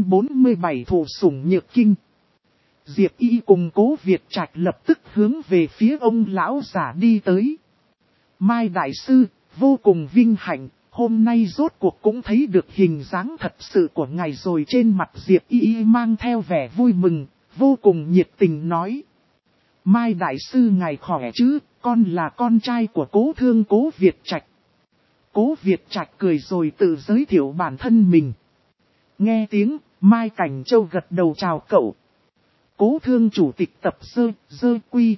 347 thủ sủng nhược kinh. Diệp Y cùng Cố Việt Trạch lập tức hướng về phía ông lão giả đi tới. Mai Đại Sư, vô cùng vinh hạnh, hôm nay rốt cuộc cũng thấy được hình dáng thật sự của ngài rồi. Trên mặt Diệp Y mang theo vẻ vui mừng, vô cùng nhiệt tình nói. Mai Đại Sư ngài khỏe chứ, con là con trai của Cố Thương Cố Việt Trạch. Cố Việt Trạch cười rồi tự giới thiệu bản thân mình. Nghe tiếng, Mai Cảnh Châu gật đầu chào cậu. Cố Thương chủ tịch tập dơ quy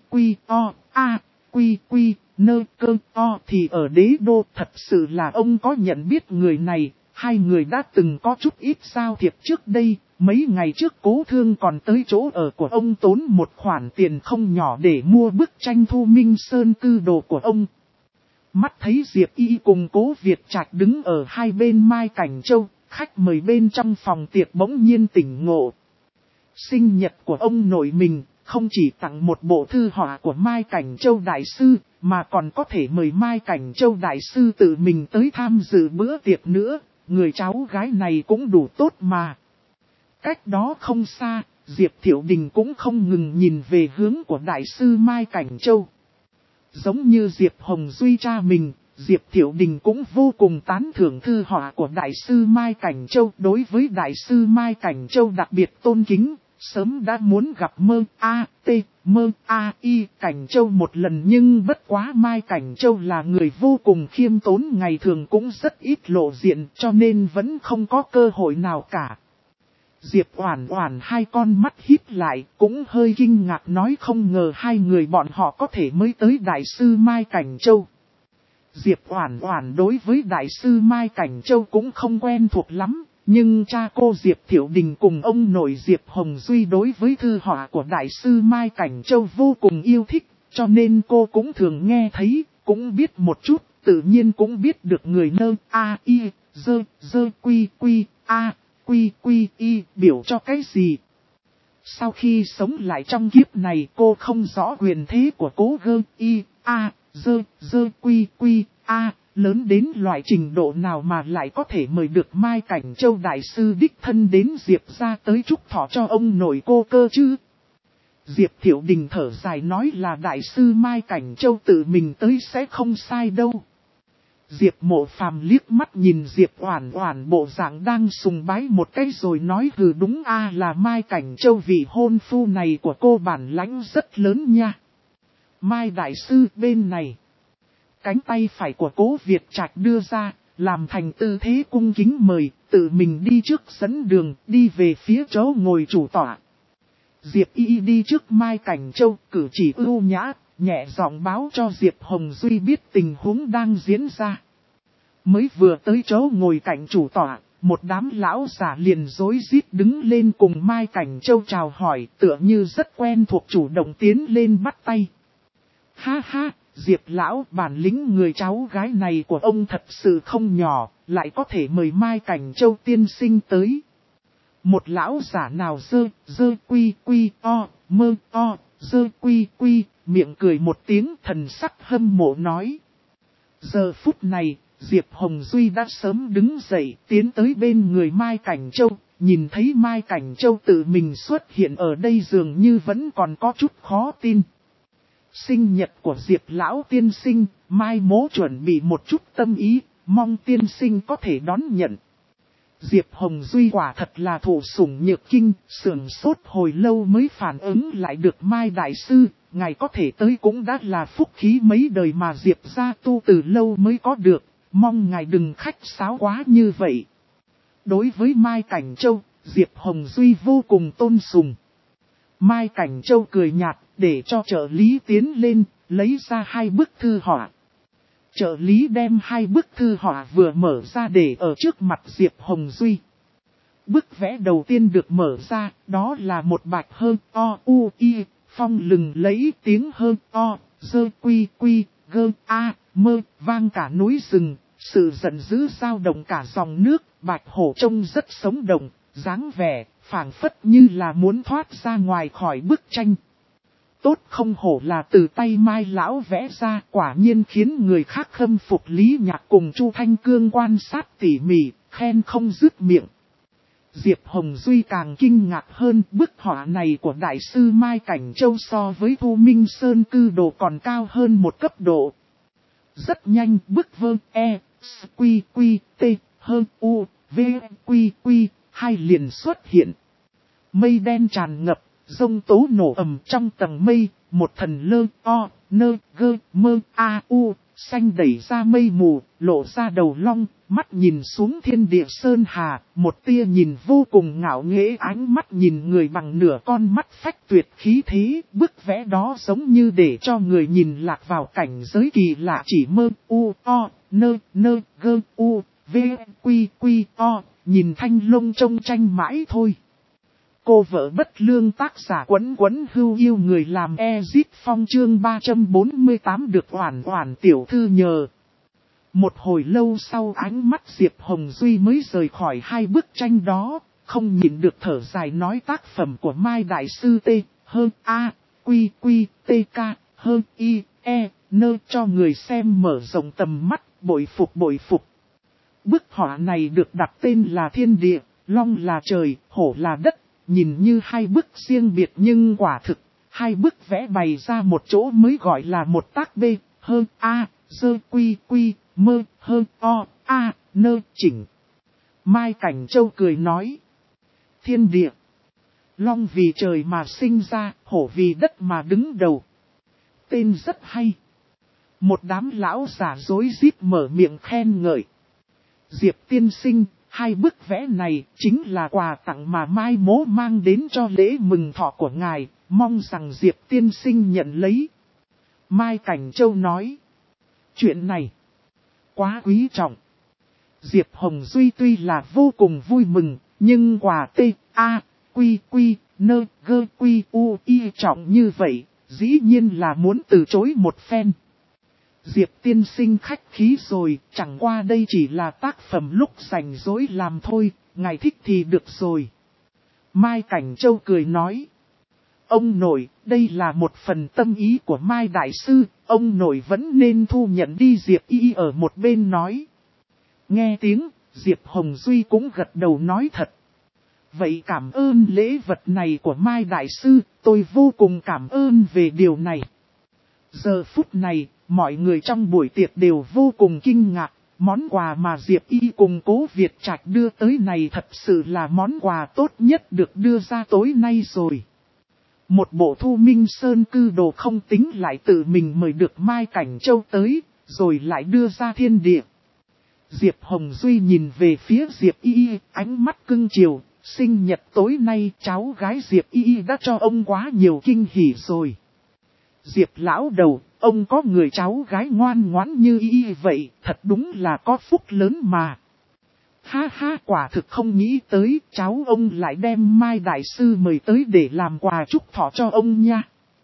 a quy nơ cơ o thì ở đế đô. Thật sự là ông có nhận biết người này, hai người đã từng có chút ít giao thiệp trước đây. Mấy ngày trước Cố Thương còn tới chỗ ở của ông tốn một khoản tiền không nhỏ để mua bức tranh Thu Minh Sơn cư đồ của ông. Mắt thấy Diệp Y cùng Cố Việt Trạch đứng ở hai bên Mai Cảnh Châu, khách mời bên trong phòng tiệc bỗng nhiên tỉnh ngộ. Sinh nhật của ông nội mình, không chỉ tặng một bộ thư họa của Mai Cảnh Châu Đại Sư, mà còn có thể mời Mai Cảnh Châu Đại Sư tự mình tới tham dự bữa tiệc nữa, người cháu gái này cũng đủ tốt mà. Cách đó không xa, Diệp Thiệu Đình cũng không ngừng nhìn về hướng của Đại Sư Mai Cảnh Châu. Giống như Diệp Hồng Duy cha mình, Diệp Thiệu Đình cũng vô cùng tán thưởng thư họa của Đại Sư Mai Cảnh Châu. Đối với Đại Sư Mai Cảnh Châu đặc biệt tôn kính, sớm đã muốn gặp mơ A I Cảnh Châu một lần, nhưng bất quá Mai Cảnh Châu là người vô cùng khiêm tốn, ngày thường cũng rất ít lộ diện, cho nên vẫn không có cơ hội nào cả. Diệp Oản Oản hai con mắt híp lại, cũng hơi kinh ngạc nói không ngờ hai người bọn họ có thể mới tới Đại Sư Mai Cảnh Châu. Diệp Oản Oản đối với Đại Sư Mai Cảnh Châu cũng không quen thuộc lắm, nhưng cha cô Diệp Thiệu Đình cùng ông nội Diệp Hồng Duy đối với thư họa của Đại Sư Mai Cảnh Châu vô cùng yêu thích, cho nên cô cũng thường nghe thấy, cũng biết một chút, tự nhiên cũng biết được người nơ a i dơ quy a quy y biểu cho cái gì. Sau khi sống lại trong kiếp này, cô không rõ quyền thế của Cố gơ y a dơ quy a lớn đến loại trình độ nào mà lại có thể mời được Mai Cảnh Châu Đại Sư đích thân đến Diệp ra tới chúc thọ cho ông nội cô cơ chứ. Diệp Thiệu Đình thở dài nói là Đại Sư Mai Cảnh Châu tự mình tới sẽ không sai đâu. Diệp Mộ Phàm liếc mắt nhìn Diệp Oản Oản bộ dạng đang sùng bái một cái rồi nói hừ đúng a là Mai Cảnh Châu vị hôn phu này của cô bản lãnh rất lớn nha. Mai Đại Sư bên này. Cánh tay phải của Cố Việt Trạch đưa ra, làm thành tư thế cung kính mời, tự mình đi trước dẫn đường, đi về phía chỗ ngồi chủ tọa. Diệp Y đi trước Mai Cảnh Châu, cử chỉ ưu nhã, nhẹ giọng báo cho Diệp Hồng Duy biết tình huống đang diễn ra. Mới vừa tới chỗ ngồi cạnh chủ tọa, một đám lão giả liền rối rít đứng lên cùng Mai Cảnh Châu chào hỏi, tựa như rất quen thuộc chủ động tiến lên bắt tay. Ha ha, Diệp lão, bản lĩnh người cháu gái này của ông thật sự không nhỏ, lại có thể mời Mai Cảnh Châu tiên sinh tới. Một lão giả nào dơ quy miệng cười một tiếng, thần sắc hâm mộ nói. Giờ phút này, Diệp Hồng Duy đã sớm đứng dậy tiến tới bên người Mai Cảnh Châu, nhìn thấy Mai Cảnh Châu tự mình xuất hiện ở đây dường như vẫn còn có chút khó tin. Sinh nhật của Diệp lão tiên sinh, Mai mỗ chuẩn bị một chút tâm ý, mong tiên sinh có thể đón nhận. Diệp Hồng Duy quả thật là thủ sủng nhược kinh, sưởng sốt hồi lâu mới phản ứng lại được Mai Đại Sư, ngài có thể tới cũng đã là phúc khí mấy đời mà Diệp gia tu từ lâu mới có được, mong ngài đừng khách sáo quá như vậy. Đối với Mai Cảnh Châu, Diệp Hồng Duy vô cùng tôn sùng. Mai Cảnh Châu cười nhạt, để cho trợ lý tiến lên, lấy ra hai bức thư họa. Trợ lý đem hai bức thư họa vừa mở ra để ở trước mặt Diệp Hồng Duy. Bức vẽ đầu tiên được mở ra, đó là một bạch hơn o u y, phong lừng lấy tiếng hơn o, dơ quy quy, gơ a, mơ, vang cả núi rừng, sự giận dữ dao động cả dòng nước, bạch hổ trông rất sống động, dáng vẻ, phảng phất như là muốn thoát ra ngoài khỏi bức tranh. Tốt không hổ là từ tay Mai lão vẽ ra, quả nhiên khiến người khác khâm phục. Lý Nhạc cùng Chu Thanh Cương quan sát tỉ mỉ, khen không dứt miệng. Diệp Hồng Duy càng kinh ngạc hơn, bức họa này của đại sư Mai Cảnh Châu so với Thu Minh Sơn Cư Đồ còn cao hơn một cấp độ. Rất nhanh, bức vơ e, quy quy, t, hơn u, v, quy quy, hai liền xuất hiện. Mây đen tràn ngập, giông tố nổ ầm trong tầng mây, một thần lơ, o, nơ, gơ, mơ, a, u, xanh đẩy ra mây mù, lộ ra đầu long, mắt nhìn xuống thiên địa sơn hà, một tia nhìn vô cùng ngạo nghễ, ánh mắt nhìn người bằng nửa con mắt phách tuyệt khí thế, bức vẽ đó giống như để cho người nhìn lạc vào cảnh giới kỳ lạ, chỉ mơ, u, o, nơ, nơ, gơ, u, v, quy, quy, o, nhìn Thanh Long trông tranh mãi thôi. Cô vợ bất lương tác giả Quấn Quấn Hưu yêu người làm Ezit Phong chương 348 được Oản Oản tiểu thư nhờ. Một hồi lâu sau ánh mắt Diệp Hồng Duy mới rời khỏi hai bức tranh đó, không nhìn được thở dài nói tác phẩm của Mai Đại Sư T, hơn A, Quy Quy, T K, hơn I, E, nơ cho người xem mở rộng tầm mắt, bội phục bội phục. Bức họa này được đặt tên là Thiên Địa, Long là trời, Hổ là đất. Nhìn như hai bức riêng biệt nhưng quả thực, hai bức vẽ bày ra một chỗ mới gọi là một tác B, hơn A, dơ quy quy, mơ, hơn o, a, nơ, chỉnh. Mai Cảnh Châu cười nói. Thiên địa. Long vì trời mà sinh ra, hổ vì đất mà đứng đầu. Tên rất hay. Một đám lão giả rối rít mở miệng khen ngợi. Diệp tiên sinh. Hai bức vẽ này chính là quà tặng mà Mai Mỗ mang đến cho lễ mừng thọ của ngài, mong rằng Diệp tiên sinh nhận lấy. Mai Cảnh Châu nói. Chuyện này quá quý trọng. Diệp Hồng Duy tuy là vô cùng vui mừng, nhưng quà T, A, Quy Quy, Nơ, Gơ Quy U Y trọng như vậy, dĩ nhiên là muốn từ chối một phen. Diệp tiên sinh khách khí rồi, chẳng qua đây chỉ là tác phẩm lúc rảnh rỗi làm thôi, ngài thích thì được rồi. Mai Cảnh Châu cười nói. Ông nội, đây là một phần tâm ý của Mai Đại Sư, ông nội vẫn nên thu nhận đi. Diệp Y ở một bên nói. Nghe tiếng, Diệp Hồng Duy cũng gật đầu nói thật. Vậy cảm ơn lễ vật này của Mai Đại Sư, tôi vô cùng cảm ơn về điều này. Giờ phút này, mọi người trong buổi tiệc đều vô cùng kinh ngạc, món quà mà Diệp Y cùng Cố Việt Trạch đưa tới này thật sự là món quà tốt nhất được đưa ra tối nay rồi. Một bộ Thu Minh Sơn Cư Đồ không tính lại tự mình mời được Mai Cảnh Châu tới, rồi lại đưa ra thiên địa. Diệp Hồng Duy nhìn về phía Diệp Y, ánh mắt cưng chiều, sinh nhật tối nay cháu gái Diệp Y đã cho ông quá nhiều kinh hỉ rồi. Diệp lão đầu, ông có người cháu gái ngoan ngoãn như Y vậy, thật đúng là có phúc lớn mà. Ha ha, quả thực không nghĩ tới cháu ông lại đem Mai Đại Sư mời tới để làm quà chúc thọ cho ông nha.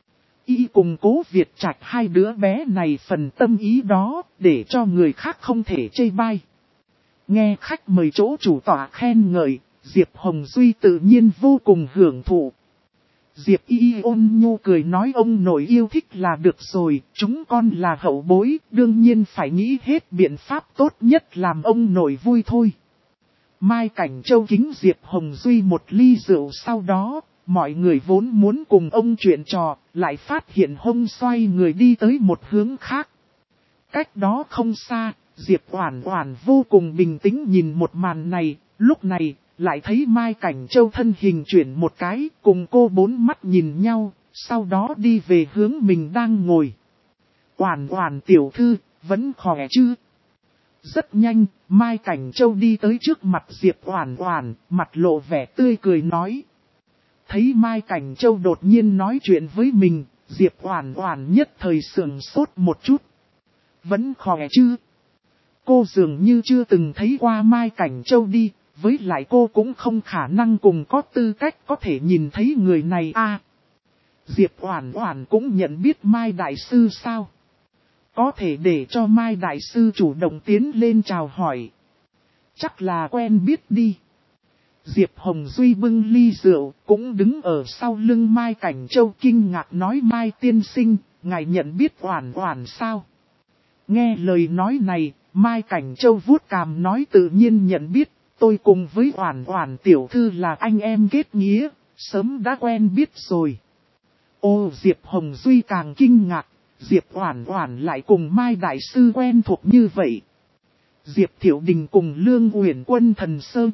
Y cùng Cố Việt Trạch hai đứa bé này phần tâm ý đó, để cho người khác không thể chê bai. Nghe khách mời chỗ chủ tọa khen ngợi, Diệp Hồng Duy tự nhiên vô cùng hưởng thụ. Diệp Y ôn nhu cười nói ông nội yêu thích là được rồi, chúng con là hậu bối, đương nhiên phải nghĩ hết biện pháp tốt nhất làm ông nội vui thôi. Mai Cảnh Châu kính Diệp Hồng Duy một ly rượu, sau đó, mọi người vốn muốn cùng ông chuyện trò, lại phát hiện hông xoay người đi tới một hướng khác. Cách đó không xa, Diệp Oản Oản vô cùng bình tĩnh nhìn một màn này, lúc này, lại thấy Mai Cảnh Châu thân hình chuyển một cái, cùng cô bốn mắt nhìn nhau, sau đó đi về hướng mình đang ngồi. Oản Oản tiểu thư, vẫn khỏe chứ? Rất nhanh, Mai Cảnh Châu đi tới trước mặt Diệp Oản Oản, mặt lộ vẻ tươi cười nói. Thấy Mai Cảnh Châu đột nhiên nói chuyện với mình, Diệp Oản Oản nhất thời sững sốt một chút. Vẫn khỏe chứ? Cô dường như chưa từng thấy qua Mai Cảnh Châu đi, với lại cô cũng không khả năng cùng có tư cách có thể nhìn thấy người này Diệp Oản Oản cũng nhận biết Mai Đại Sư sao? Có thể để cho Mai Đại Sư chủ động tiến lên chào hỏi. Chắc là quen biết đi. Diệp Hồng Duy bưng ly rượu, cũng đứng ở sau lưng Mai Cảnh Châu kinh ngạc nói Mai tiên sinh, ngài nhận biết Oản Oản sao? Nghe lời nói này, Mai Cảnh Châu vuốt cằm nói tự nhiên nhận biết, tôi cùng với Oản Oản tiểu thư là anh em kết nghĩa, sớm đã quen biết rồi. Ô Diệp Hồng Duy càng kinh ngạc, Diệp Oản Oản lại cùng Mai Đại Sư quen thuộc như vậy. Diệp Thiệu Đình cùng Lương Uyển Quân thần sơ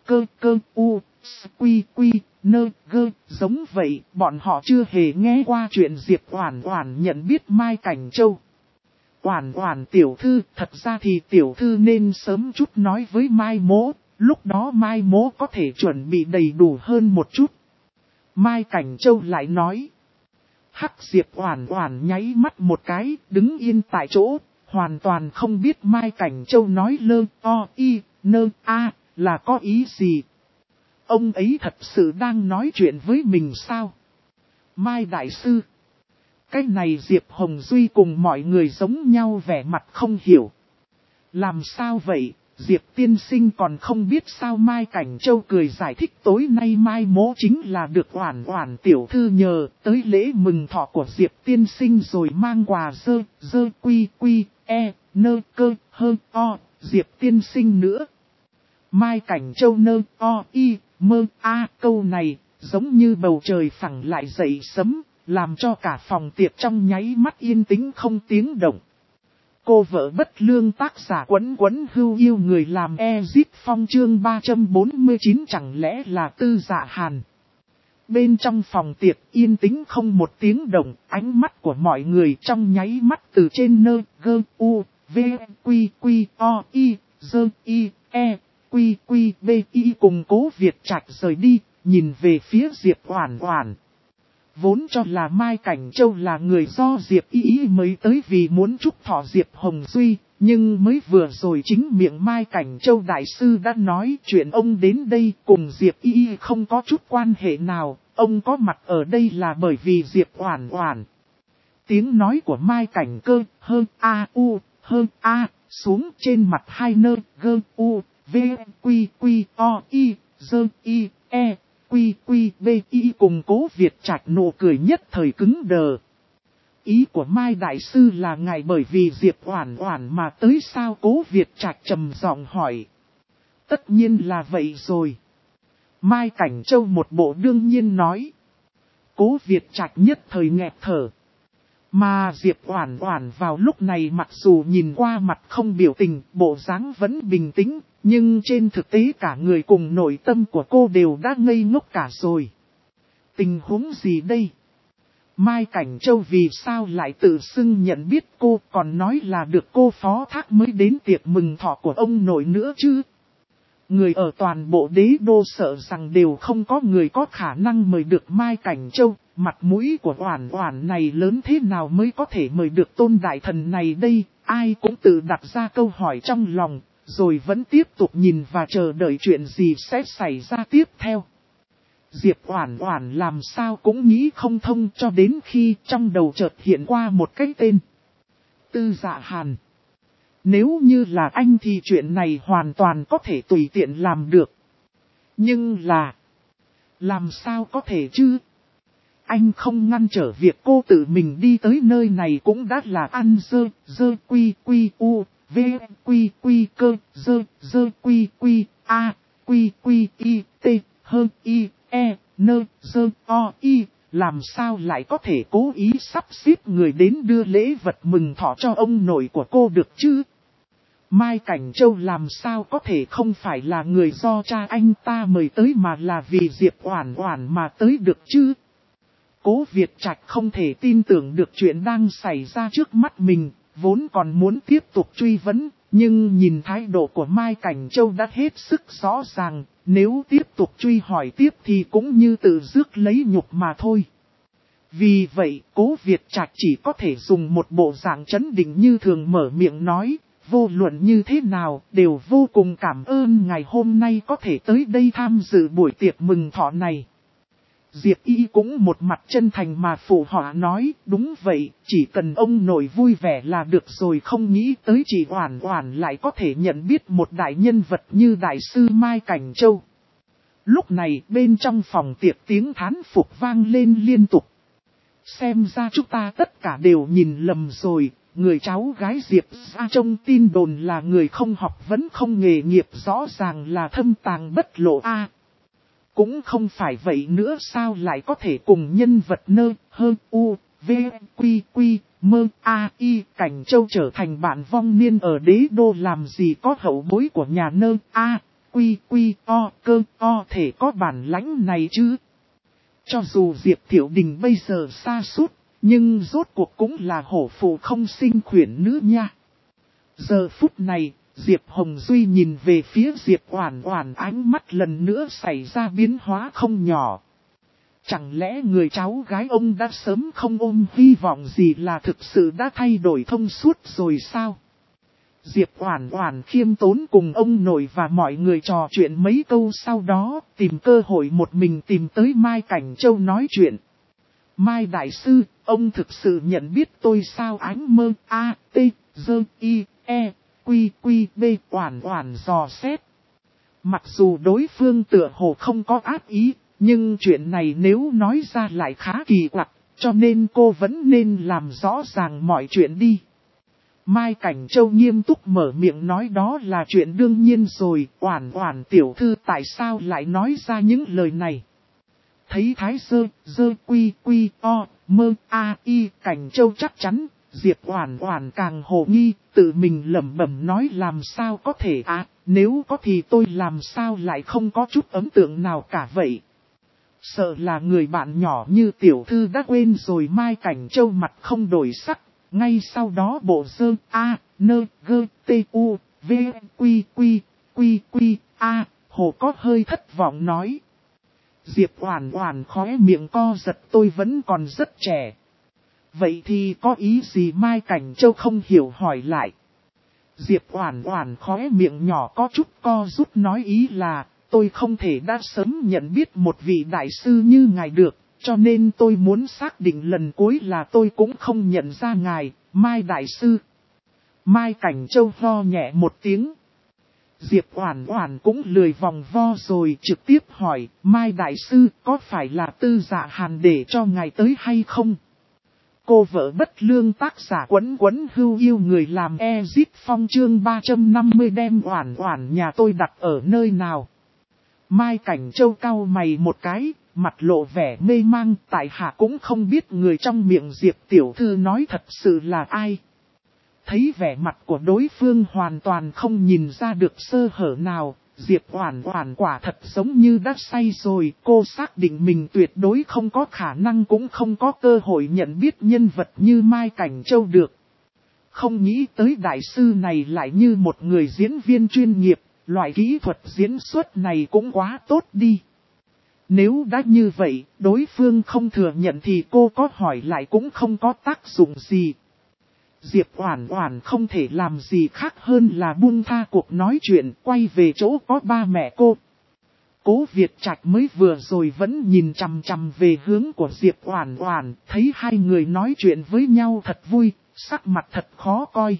quy nơ gơ giống vậy, bọn họ chưa hề nghe qua chuyện Diệp Oản Oản nhận biết Mai Cảnh Châu. Oản Oản tiểu thư, thật ra thì tiểu thư nên sớm chút nói với Mai Mỗ, lúc đó Mai Mỗ có thể chuẩn bị đầy đủ hơn một chút. Mai Cảnh Châu lại nói. Hắc Diệp Oản Oản nháy mắt một cái, đứng yên tại chỗ, hoàn toàn không biết Mai Cảnh Châu nói là có ý gì. Ông ấy thật sự đang nói chuyện với mình sao? Mai Đại Sư. Cái này Diệp Hồng Duy cùng mọi người giống nhau vẻ mặt không hiểu. Làm sao vậy, Diệp tiên sinh còn không biết sao? Mai Cảnh Châu cười giải thích tối nay Mai Mỗ chính là được Oản Oản tiểu thư nhờ tới lễ mừng thọ của Diệp tiên sinh rồi mang quà Diệp tiên sinh nữa. Mai Cảnh Châu câu này giống như bầu trời phẳng lại dậy sấm, làm cho cả phòng tiệc trong nháy mắt yên tĩnh không tiếng động. Cô vợ bất lương tác giả Quấn Quấn Hưu yêu người làm Ezip Phong chương 349 chẳng lẽ là Tư Dạ Hàn. Bên trong phòng tiệc yên tĩnh không một tiếng động, ánh mắt của mọi người trong nháy mắt từ trên cùng Cố Việt Trạch rời đi, nhìn về phía Diệp Oản Oản. Vốn cho là Mai Cảnh Châu là người do Diệp Y mới tới vì muốn chúc thọ Diệp Hồng Duy, nhưng mới vừa rồi chính miệng Mai Cảnh Châu Đại Sư đã nói chuyện ông đến đây cùng Diệp Y không có chút quan hệ nào, ông có mặt ở đây là bởi vì Diệp Oản Oản. Tiếng nói của Mai Cảnh Cơ xuống trên mặt hai cùng Cố Việt Trạch nụ cười nhất thời cứng đờ. Ý của Mai Đại Sư là ngài bởi vì Diệp Oản Oản mà tới sao? Cố Việt Trạch trầm giọng hỏi. Tất nhiên là vậy rồi. Mai Cảnh Châu một bộ đương nhiên nói. Cố Việt Trạch nhất thời nghẹt thở. Mà Diệp Oản Oản vào lúc này mặc dù nhìn qua mặt không biểu tình, bộ dáng vẫn bình tĩnh, nhưng trên thực tế cả người cùng nội tâm của cô đều đã ngây ngốc cả rồi. Tình huống gì đây? Mai Cảnh Châu vì sao lại tự xưng nhận biết cô, còn nói là được cô phó thác mới đến tiệc mừng thọ của ông nội nữa chứ? Người ở toàn bộ đế đô sợ rằng đều không có người có khả năng mời được Mai Cảnh Châu, mặt mũi của Oản Oản này lớn thế nào mới có thể mời được tôn đại thần này đây? Ai cũng tự đặt ra câu hỏi trong lòng, rồi vẫn tiếp tục nhìn và chờ đợi chuyện gì sẽ xảy ra tiếp theo. Diệp Oản Oản làm sao cũng nghĩ không thông cho đến khi trong đầu chợt hiện qua một cái tên. Tư Dạ Hàn. Nếu như là anh thì chuyện này hoàn toàn có thể tùy tiện làm được. Nhưng là... làm sao có thể chứ? Anh không ngăn trở việc cô tự mình đi tới nơi này cũng đã là ăn làm sao lại có thể cố ý sắp xếp người đến đưa lễ vật mừng thọ cho ông nội của cô được chứ? Mai Cảnh Châu làm sao có thể không phải là người do cha anh ta mời tới mà là vì Diệp Oản Oản mà tới được chứ? Cố Việt Trạch không thể tin tưởng được chuyện đang xảy ra trước mắt mình, vốn còn muốn tiếp tục truy vấn, nhưng nhìn thái độ của Mai Cảnh Châu đã hết sức rõ ràng, nếu tiếp tục truy hỏi tiếp thì cũng như tự rước lấy nhục mà thôi. Vì vậy, Cố Việt Trạch chỉ có thể dùng một bộ dạng trấn định như thường mở miệng nói, vô luận như thế nào, đều vô cùng cảm ơn ngày hôm nay có thể tới đây tham dự buổi tiệc mừng thọ này. Diệp Y cũng một mặt chân thành mà phụ họa nói, đúng vậy, chỉ cần ông nội vui vẻ là được rồi, không nghĩ tới chị Oản Oản lại có thể nhận biết một đại nhân vật như Đại sư Mai Cảnh Châu. Lúc này bên trong phòng tiệc tiếng thán phục vang lên liên tục. Xem ra chúng ta tất cả đều nhìn lầm rồi, người cháu gái Diệp ra trong tin đồn là người không học vấn không nghề nghiệp, rõ ràng là thâm tàng bất lộ a. Cũng không phải vậy nữa, sao lại có thể cùng nhân vật nơ, hơ, u, v, quy, quy, mơ, a, y, Cảnh Châu trở thành bạn vong niên ở đế đô, làm gì có hậu bối của nhà nơ, a, quy, quy, o, cơ, o thể có bản lãnh này chứ. Cho dù Diệp Thiệu Đình bây giờ sa sút, nhưng rốt cuộc cũng là hổ phụ không sinh khuyển nữ nha. Giờ phút này, Diệp Hồng Duy nhìn về phía Diệp Oản Oản, ánh mắt lần nữa xảy ra biến hóa không nhỏ. Chẳng lẽ người cháu gái ông đã sớm không ôm hy vọng gì, là thực sự đã thay đổi thông suốt rồi sao? Diệp Oản Oản khiêm tốn cùng ông nội và mọi người trò chuyện mấy câu, sau đó tìm cơ hội một mình tìm tới Mai Cảnh Châu nói chuyện. Mai đại sư, ông thực sự nhận biết tôi sao? Ánh mơ a, t, dơ, i, e, quy, quy, b. Oản Oản dò xét. Mặc dù đối phương tựa hồ không có ác ý, nhưng chuyện này nếu nói ra lại khá kỳ quặc, cho nên cô vẫn nên làm rõ ràng mọi chuyện đi. Mai Cảnh Châu nghiêm túc mở miệng nói, đó là chuyện đương nhiên rồi, Oản Oản tiểu thư tại sao lại nói ra những lời này? Thấy thái dơ quy quy o, mơ a y Cảnh Châu chắc chắn, Diệp Oản Oản càng hồ nghi, tự mình lẩm bẩm nói làm sao có thể nếu có thì tôi làm sao lại không có chút ấn tượng nào cả vậy. Sợ là người bạn nhỏ như tiểu thư đã quên rồi. Mai Cảnh Châu mặt không đổi sắc, ngay sau đó bộ dơ a, nơ, gơ, t, u, v, quy quy, quy quy, a, hồ có hơi thất vọng nói. Diệp Oản Oản khóe miệng co giật, tôi vẫn còn rất trẻ. Vậy thì có ý gì? Mai Cảnh Châu không hiểu hỏi lại. Diệp Oản Oản khóe miệng nhỏ có chút co rút nói, ý là tôi không thể đã sớm nhận biết một vị đại sư như ngài được, cho nên tôi muốn xác định lần cuối là tôi cũng không nhận ra ngài, Mai đại sư. Mai Cảnh Châu ho nhẹ một tiếng. Diệp Oản Oản cũng lười vòng vo rồi, trực tiếp hỏi, Mai đại sư có phải là Tư Dạ Hàn để cho ngài tới hay không? Cô vợ bất lương tác giả Quấn Quấn Hưu yêu người làm Ezit Phong chương 350 đem Oản Oản nhà tôi đặt ở nơi nào? Mai Cảnh Châu cau mày một cái, mặt lộ vẻ mê mang, tại hạ cũng không biết người trong miệng Diệp tiểu thư nói thật sự là ai. Thấy vẻ mặt của đối phương hoàn toàn không nhìn ra được sơ hở nào, Diệp Oản Oản quả thật giống như đã say rồi, cô xác định mình tuyệt đối không có khả năng cũng không có cơ hội nhận biết nhân vật như Mai Cảnh Châu được. Không nghĩ tới đại sư này lại như một người diễn viên chuyên nghiệp, loại kỹ thuật diễn xuất này cũng quá tốt đi. Nếu đã như vậy, đối phương không thừa nhận thì cô có hỏi lại cũng không có tác dụng gì. Diệp Oản Oản không thể làm gì khác hơn là buông tha cuộc nói chuyện, quay về chỗ có ba mẹ cô. Cố Việt Trạch mới vừa rồi vẫn nhìn chằm chằm về hướng của Diệp Oản Oản, thấy hai người nói chuyện với nhau thật vui, sắc mặt thật khó coi.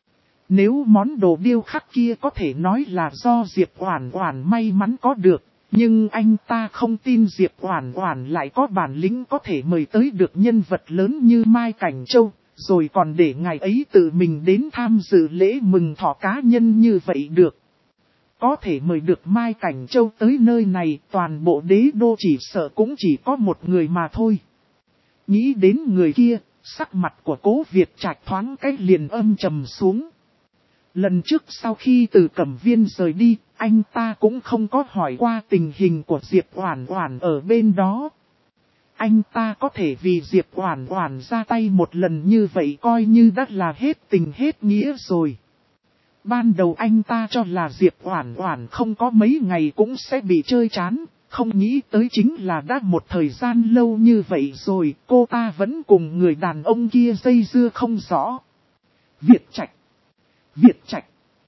Nếu món đồ điêu khắc kia có thể nói là do Diệp Oản Oản may mắn có được, nhưng anh ta không tin Diệp Oản Oản lại có bản lĩnh có thể mời tới được nhân vật lớn như Mai Cảnh Châu, rồi còn để ngài ấy tự mình đến tham dự lễ mừng thọ cá nhân như vậy được. Có thể mời được Mai Cảnh Châu tới nơi này, toàn bộ đế đô chỉ sợ cũng chỉ có một người mà thôi. Nghĩ đến người kia, sắc mặt của Cố Việt Trạch thoáng cái liền âm trầm xuống. Lần trước sau khi từ Cẩm Viên rời đi, anh ta cũng không có hỏi qua tình hình của Diệp Oản Oản ở bên đó. Anh ta có thể vì Diệp Oản Oản ra tay một lần như vậy coi như đã là hết tình hết nghĩa rồi. Ban đầu anh ta cho là Diệp Oản Oản không có mấy ngày cũng sẽ bị chơi chán, không nghĩ tới chính là đã một thời gian lâu như vậy rồi, cô ta vẫn cùng người đàn ông kia dây dưa không rõ. Việt Trạch, Việt Trạch.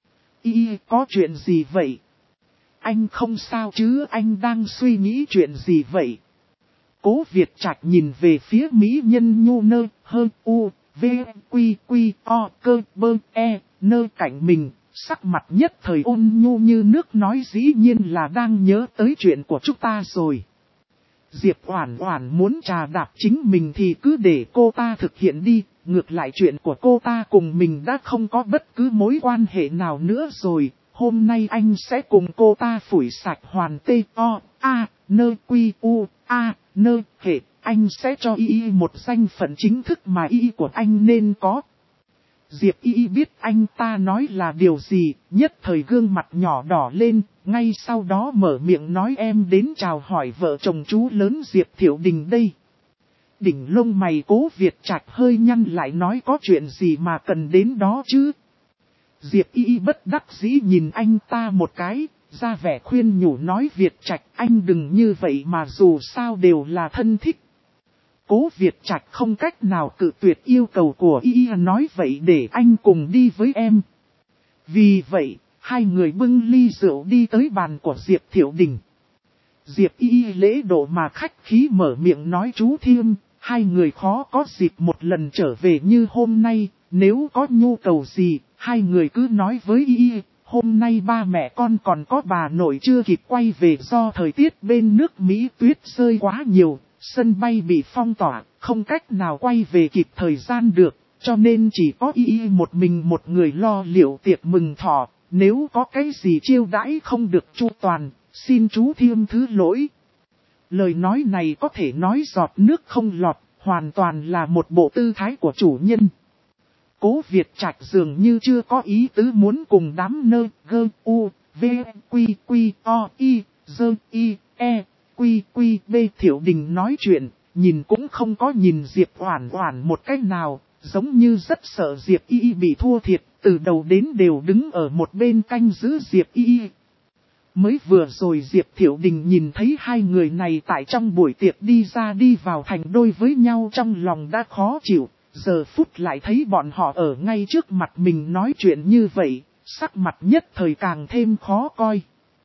Có chuyện gì vậy? Anh không sao chứ, anh đang suy nghĩ chuyện gì vậy? Cố Việt Trạch nhìn về phía mỹ nhân nhu nơ, hơn u, v, quy quy, o, cơ, bơ, e, nơ cạnh mình, sắc mặt nhất thời ôn nhu như nước, nói dĩ nhiên là đang nhớ tới chuyện của chúng ta rồi. Diệp Oản Oản muốn trà đạp chính mình thì cứ để cô ta thực hiện đi, ngược lại chuyện của cô ta cùng mình đã không có bất cứ mối quan hệ nào nữa rồi. Hôm nay anh sẽ cùng cô ta phủi sạch hoàn T-O-A-N Q-U-A-N hệ. Anh sẽ cho Y một danh phận chính thức mà Y của anh nên có. Diệp Y biết anh ta nói là điều gì, nhất thời gương mặt nhỏ đỏ lên, ngay sau đó mở miệng nói em đến chào hỏi vợ chồng chú lớn Diệp Thiệu Đình đây. Đỉnh lông mày Cố Việt Trạch hơi nhăn lại, nói có chuyện gì mà cần đến đó chứ. Diệp Y bất đắc dĩ nhìn anh ta một cái, ra vẻ khuyên nhủ nói Việt Trạch anh đừng như vậy mà dù sao đều là thân thích. Cố Việt Trạch không cách nào cự tuyệt yêu cầu của Y, nói vậy để anh cùng đi với em. Vì vậy, hai người bưng ly rượu đi tới bàn của Diệp Thiệu Đình. Diệp Y lễ độ mà khách khí mở miệng nói chú Thiêm, hai người khó có dịp một lần trở về như hôm nay, nếu có nhu cầu gì, hai người cứ nói với Y. Hôm nay ba mẹ con còn có bà nội chưa kịp quay về do thời tiết bên nước Mỹ tuyết rơi quá nhiều, sân bay bị phong tỏa, không cách nào quay về kịp thời gian được, cho nên chỉ có Y một mình một người lo liệu tiệc mừng thọ, nếu có cái gì chiêu đãi không được chu toàn, xin chú Thiêm thứ lỗi. Lời nói này có thể nói giọt nước không lọt, hoàn toàn là một bộ tư thái của chủ nhân. Cố Việt Trạch dường như chưa có ý tứ muốn cùng đám nơ, gơ, u, v, quy, quy, o, y, dơ, y, e, quy, quy, b Thiệu Đình nói chuyện, nhìn cũng không có nhìn Diệp Oản Oản một cách nào, giống như rất sợ Diệp Y bị thua thiệt, từ đầu đến đều đứng ở một bên canh giữ Diệp Y. Mới vừa rồi Diệp Thiệu Đình nhìn thấy hai người này tại trong buổi tiệc đi ra đi vào thành đôi với nhau, trong lòng đã khó chịu. Giờ phút lại thấy bọn họ ở ngay trước mặt mình nói chuyện như vậy, sắc mặt nhất thời càng thêm khó coi.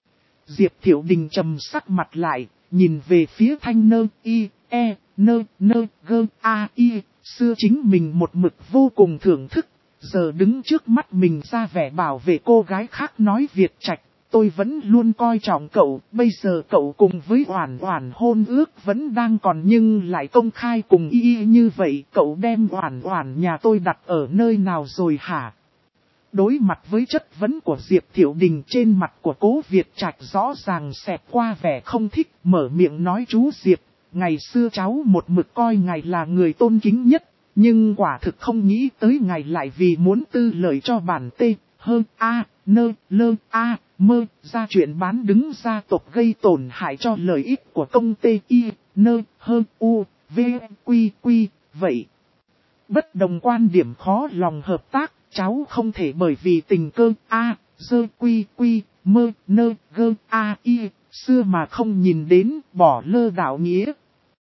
Diệp Thiệu Đình trầm sắc mặt lại, nhìn về phía thanh nơ, y, e, nơ, nơ, gơ, a, y, xưa chính mình một mực vô cùng thưởng thức, giờ đứng trước mắt mình ra vẻ bảo vệ cô gái khác nói Việt Trạch. Tôi vẫn luôn coi trọng cậu, bây giờ cậu cùng với Oản Oản hôn ước vẫn đang còn nhưng lại công khai cùng Y như vậy, cậu đem Oản Oản nhà tôi đặt ở nơi nào rồi hả? Đối mặt với chất vấn của Diệp Thiệu Đình, trên mặt của Cố Việt Trạch rõ ràng xẹt qua vẻ không thích, mở miệng nói chú Diệp, ngày xưa cháu một mực coi ngài là người tôn kính nhất, nhưng quả thực không nghĩ tới ngài lại vì muốn tư lợi cho bản T, hơn A, nơ, lơ, A. Mơ, ra chuyện bán đứng gia tộc gây tổn hại cho lợi ích của công ty Y, nơ, hơn U, V, Quy, Quy, vậy. Bất đồng quan điểm khó lòng hợp tác, cháu không thể bởi vì tình cơ A, dơ, Quy, Quy, mơ, nơ, gơ, A, Y, xưa mà không nhìn đến, bỏ lơ đạo nghĩa,